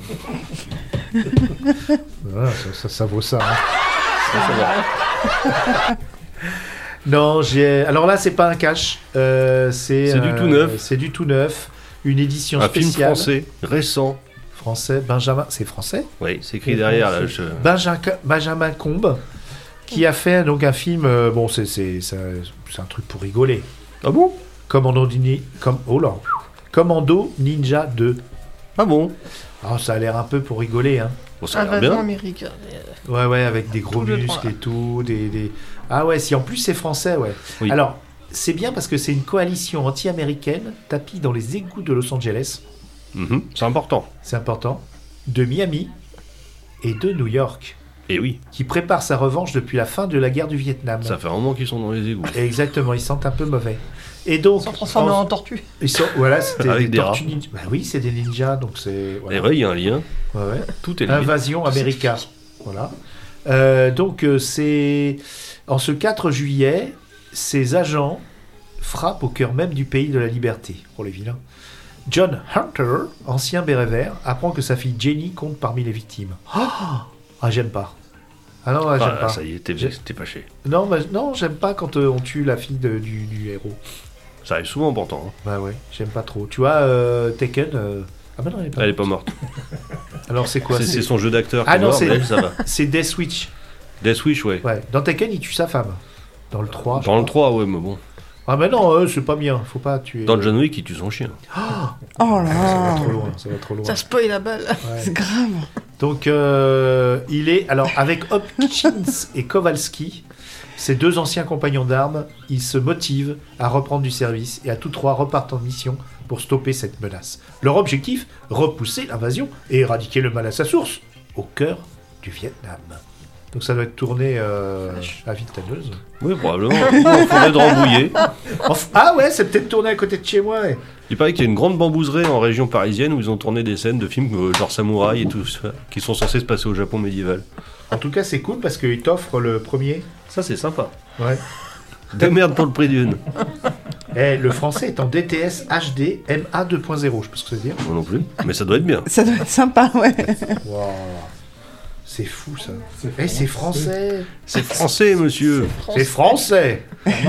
Voilà, ça vaut ça. Hein. Ça va. Non, alors là, c'est pas un cash. C'est du tout neuf. C'est du tout neuf. Une édition Un film spéciale. français, récent. Français, Benjamin. C'est français? Oui, c'est écrit derrière là. Benjamin Combe, qui a fait donc un film. Bon, c'est un truc pour rigoler. Ah bon? Commando Ninja 2. Ah bon? Alors, ça a l'air un peu pour rigoler, hein. Bon, ça a l'air Invasion bien. américaine. Ouais, avec des gros Tout le muscles droit. et tout. Ah ouais, si en plus c'est français, ouais. Oui. Alors, c'est bien parce que c'est une coalition anti-américaine tapie dans les égouts de Los Angeles. Mhm, c'est important. C'est important. De Miami et de New York, Et oui, qui prépare sa revanche depuis la fin de la guerre du Vietnam. ça fait un moment qu'ils sont dans les égouts. Exactement, ils sentent un peu mauvais. Et donc, Ils sont transformés en tortue. voilà, c'était Avec des tortues ninja. Bah oui, c'est des ninjas, donc c'est. Et Voilà. ouais, il y a un lien. Ouais. Tout est lié. Invasion America. Voilà. Donc, c'est. En ce 4 juillet, ces agents frappent au cœur même du pays de la liberté, pour les vilains. John Hunter, ancien béret vert, apprend que sa fille Jenny compte parmi les victimes. Ah, j'aime pas. Ah non, j'aime Ah, pas. ça y est, t'es fâché. Non, non, j'aime pas quand on tue la fille du héros. Ça arrive souvent pourtant. Hein. Bah ouais, j'aime pas trop. Tu vois, Taken. Ah bah non, elle est pas. Elle est pas morte. Alors c'est quoi? C'est son jeu d'acteur Ah qui est non, mort, c'est- mais elle, ça va. C'est Death Switch. Death Wish, ouais. Ouais. Dans Taken, il tue sa femme. Dans le 3. je Dans le crois. 3, ouais, mais bon. Ah mais non, c'est pas bien. Faut pas tuer. Dans le John Wick, il tue son chien. oh Ça va là, trop loin. Ça va trop loin. Ça spoil la balle. Ouais. c'est grave. Donc il est alors avec Hopkins et Kowalski, ces deux anciens compagnons d'armes, ils se motivent à reprendre du service et à tous trois repartent en mission pour stopper cette menace. Leur objectif, repousser l'invasion et éradiquer le mal à sa source, au cœur du Vietnam. Donc ça doit être tourné à Villetaneuse. Oui, probablement. En forêt de Rambouillet. Ah ouais, c'est peut-être tourné à côté de chez moi. Ouais. Il paraît qu'il y a une grande bambouserie en région parisienne où ils ont tourné des scènes de films genre samouraï et tout ça, qui sont censés se passer au Japon médiéval. En tout cas, c'est cool parce qu'il t'offre le premier. Ça, c'est sympa. Ouais. De merde pour le prix d'une. Le français est en DTS HD MA 2.0, je sais pas ce que ça veut dire. Moi non plus. Mais ça doit être bien. Ça doit être sympa, ouais. Wow. C'est fou ça. C'est français. C'est français, monsieur. C'est français.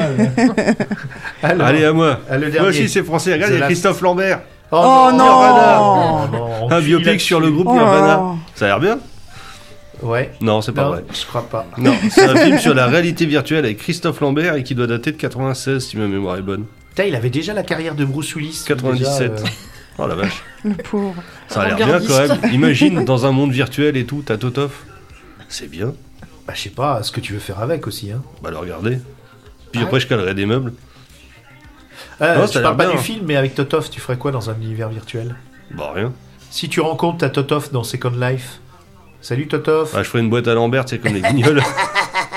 Alors, Allez, à moi. le Moi dernier. aussi, c'est français. Regarde, il y a The Christophe Lambert. Oh non. Oh non, on Un fuit biopic là-dessus. sur le groupe Oh là Nirvana. là. Ça a l'air bien? Ouais. Non, c'est pas Non, vrai. je crois pas. Non, c'est un film sur la réalité virtuelle avec Christophe Lambert et qui doit dater de 96, si ma mémoire est bonne. Putain, il avait déjà la carrière de Bruce Willis. 97. Déjà, Oh la vache. Le pauvre. Ça a l'air bien quand même. Imagine dans un monde virtuel et tout, t'as Totof. C'est bien. bah, je sais pas ce que tu veux faire avec aussi. Hein. Bah le regarder. Puis après, je calerai des meubles. Non, ça Tu a parles l'air pas bien. du film, mais avec Totov, tu ferais quoi dans un univers virtuel? Bah rien. Si tu rencontres ta Totov dans Second Life. Salut Totov. Bah, je ferai une boîte à Lambert, c'est comme les guignols.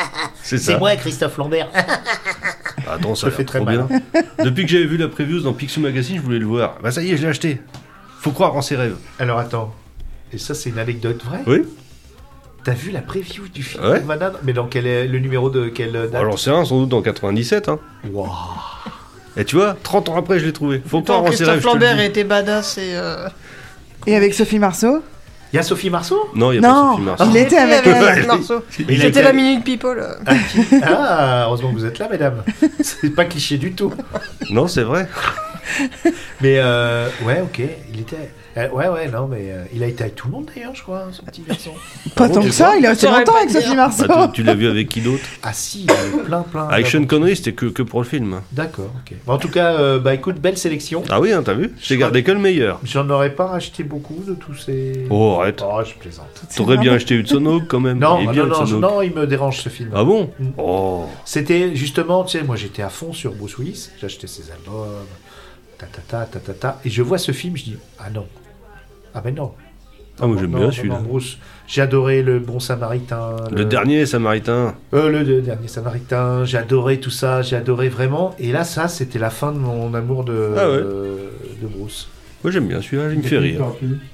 C'est moi, Christophe Lambert. Attends, ça fait très trop mal. bien. Depuis que j'avais vu la preview dans Picsou Magazine, je voulais le voir. Bah ça y est, je l'ai acheté. Faut croire en ses rêves. Alors attends, et ça c'est une anecdote vraie? Oui. T'as vu la preview du film Ouais. Madame? Mais dans quel est le numéro de quelle date? Alors c'est un sans doute dans 97. Hein. Wow. Et tu vois, 30 ans après, je l'ai trouvé. Faut croire en ses rêves. Christophe Lambert était badass Et avec Sophie Marceau? Il y a Sophie Marceau? Non, il n'y a pas Sophie Marceau. Il était avec Marceau. Il C'était la Minute People. Ah, heureusement que vous êtes là, mesdames. C'est pas cliché du tout. Non, c'est vrai. Mais ouais, ok, il était... ouais, non, mais il a été avec tout le monde d'ailleurs, je crois, ce petit garçon. Pas tant que ça, il a resté longtemps avec Sophie Marceau. Bah, tu l'as vu avec qui d'autre? Ah si, il y avait plein. Avec Sean Connery, c'était que pour le film. D'accord, ok. Bon, en tout cas, bah écoute, belle sélection. Ah oui, hein, t'as vu? J'ai gardé que le meilleur. J'en aurais pas racheté beaucoup de tous ces... Oh, arrête. Oh, je plaisante. T'aurais bien acheté Hudson Hawk quand même. Non, Il est bien, Hudson Hawk. non, il me dérange ce film. Ah bon? Mm. Oh. C'était justement, tu sais, moi j'étais à fond sur Bruce Willis, j'achetais ses albums, et je vois ce film, je dis, ah non. Ah ben non. Ah, moi j'aime bien celui-là. Bruce. J'ai adoré Le Bon Samaritain. Le dernier Samaritain. Le dernier Samaritain, j'ai adoré tout ça, j'ai adoré vraiment. Et là, ça, c'était la fin de mon amour de Bruce. Moi j'aime bien celui-là, il me fait rire.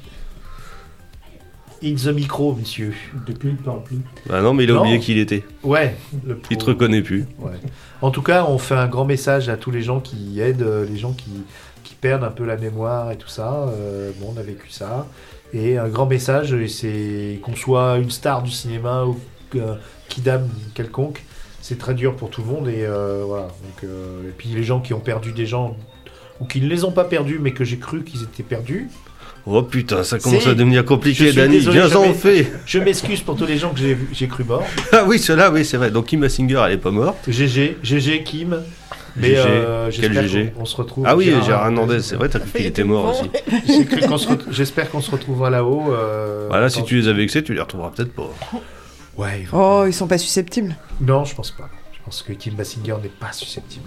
In the micro, monsieur. Depuis, il ne parle plus. Bah non, mais il a oublié qui il était. Ouais. Il te reconnaît plus. Ouais. En tout cas, on fait un grand message à tous les gens qui aident, les gens qui perdent un peu la mémoire et tout ça. Bon, on a vécu ça. Et un grand message, c'est qu'on soit une star du cinéma ou kidam quelconque, c'est très dur pour tout le monde. Et voilà. Donc, et puis les gens qui ont perdu des gens, ou qui ne les ont pas perdus, mais que j'ai cru qu'ils étaient perdus. Oh putain, ça commence à devenir compliqué, Dany. Viens-en, on fait. Je m'excuse pour tous les gens que j'ai cru morts. Ah oui, ceux-là, oui, c'est vrai. Donc Kim Basinger, elle est pas morte. GG, Kim. Mais quel GG on se retrouve. Ah oui, Gérard Hernandez, c'est vrai, t'as cru qu'il était mort aussi. J'espère qu'on se retrouvera là-haut. Voilà, si tu les as vexés, tu les retrouveras peut-être pas. Ouais. Oh, ils sont pas susceptibles. Non, je pense pas. Je pense que Kim Basinger n'est pas susceptible.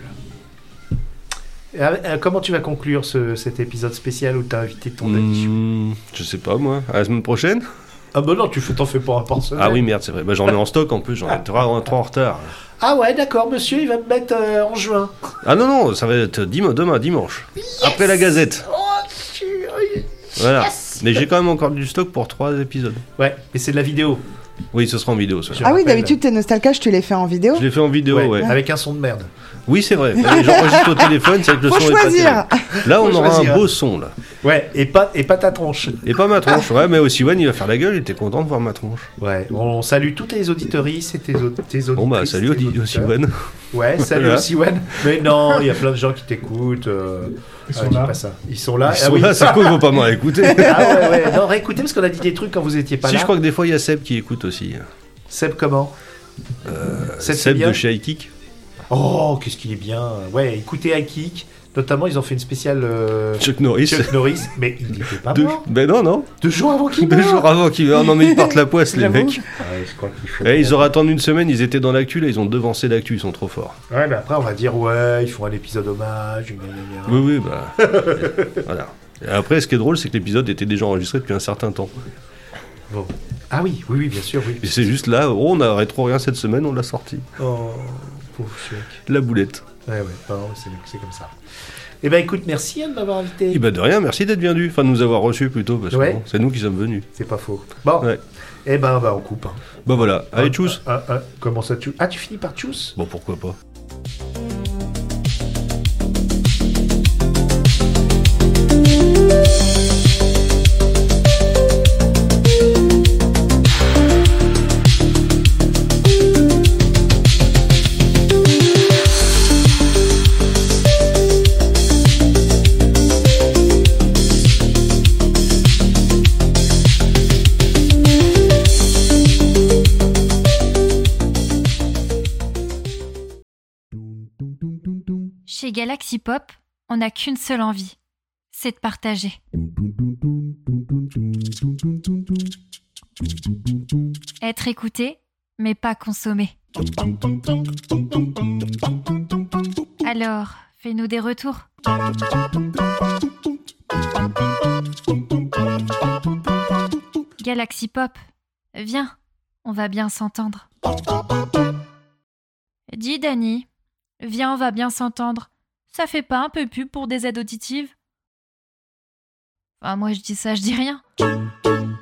Comment tu vas conclure cet épisode spécial où tu as invité ton ami? Je sais pas, moi. À la semaine prochaine? Ah bah non, t'en fais pas un par semaine. Ah oui, merde, c'est vrai. Bah, j'en ai en stock en plus, j'en ai 3 en retard. Ah ouais, d'accord, monsieur, il va me mettre en juin. Ah non, ça va être demain, dimanche. Yes, après la Gazette. Voilà. Yes. Mais j'ai quand même encore du stock pour 3 épisodes. Ouais, mais c'est de la vidéo. Oui, ce sera en vidéo. Ah oui, d'habitude, tes Nostalcages, tu les fais en vidéo? Je les fais en vidéo, ouais. Avec un son de merde. Oui, c'est vrai. J'enregistre au téléphone, c'est que le son choisir. Est pas terrible. Là, on aura un beau son, là. Ouais, et pas ta tronche. Et pas ma tronche, ouais, mais aussi Siwan, il va faire la gueule, il était content de voir ma tronche. Ouais, on salue toutes les auditoristes et tes auditrices. Bon bah, salut Siwan. Ouais, salut aussi Siwan. Mais non, il y a plein de gens qui t'écoutent. Ils sont là. Pas ça. Ils sont là. Là, c'est cool, ils vont pas m'en écouter. Ah ouais. Non, réécoutez parce qu'on a dit des trucs quand vous étiez pas là. Si, je crois que des fois, il y a Seb qui écoute aussi. Seb comment? Seb de chez iKick. Oh, qu'est-ce qu'il est bien. Ouais, écoutez iKick. Notamment, ils ont fait une spéciale Chuck Norris, mais il n'était pas mort. Ben non. 2 jours avant qu'il meure. 2 jours avant qu'il meure. Non, mais ils partent la poisse, les mecs. Ouais, je crois qu'il faut. Ils auraient attendu une semaine, ils étaient dans l'actu, là, ils ont devancé l'actu, ils sont trop forts. Ouais, mais après, on va dire, ouais, ils font un épisode hommage. Oui, bah. Voilà. Et après, ce qui est drôle, c'est que l'épisode était déjà enregistré depuis un certain temps. Bon. Ah oui, bien sûr, oui. Et c'est juste là, on a rétro rien cette semaine, on l'a sorti. Oh, pauvre chèque. La boulette. Ouais, non, c'est comme ça. Eh ben écoute, merci de m'avoir invité. Eh ben de rien, merci d'être venu. Enfin, de nous avoir reçus plutôt, parce que bon, c'est nous qui sommes venus. C'est pas faux. Bon, eh ben on coupe. Bah voilà, allez, tchuss. Comment ça, tchuss? Ah, tu finis par tchuss? Bon, pourquoi pas. Chez Galaxy Pop, on n'a qu'une seule envie, c'est de partager. Être écouté, mais pas consommé. Alors, fais-nous des retours. Galaxy Pop, viens, on va bien s'entendre. Dis, Dany, viens, on va bien s'entendre. Ça fait pas un peu pub pour des aides auditives? Enfin, moi je dis ça, je dis rien.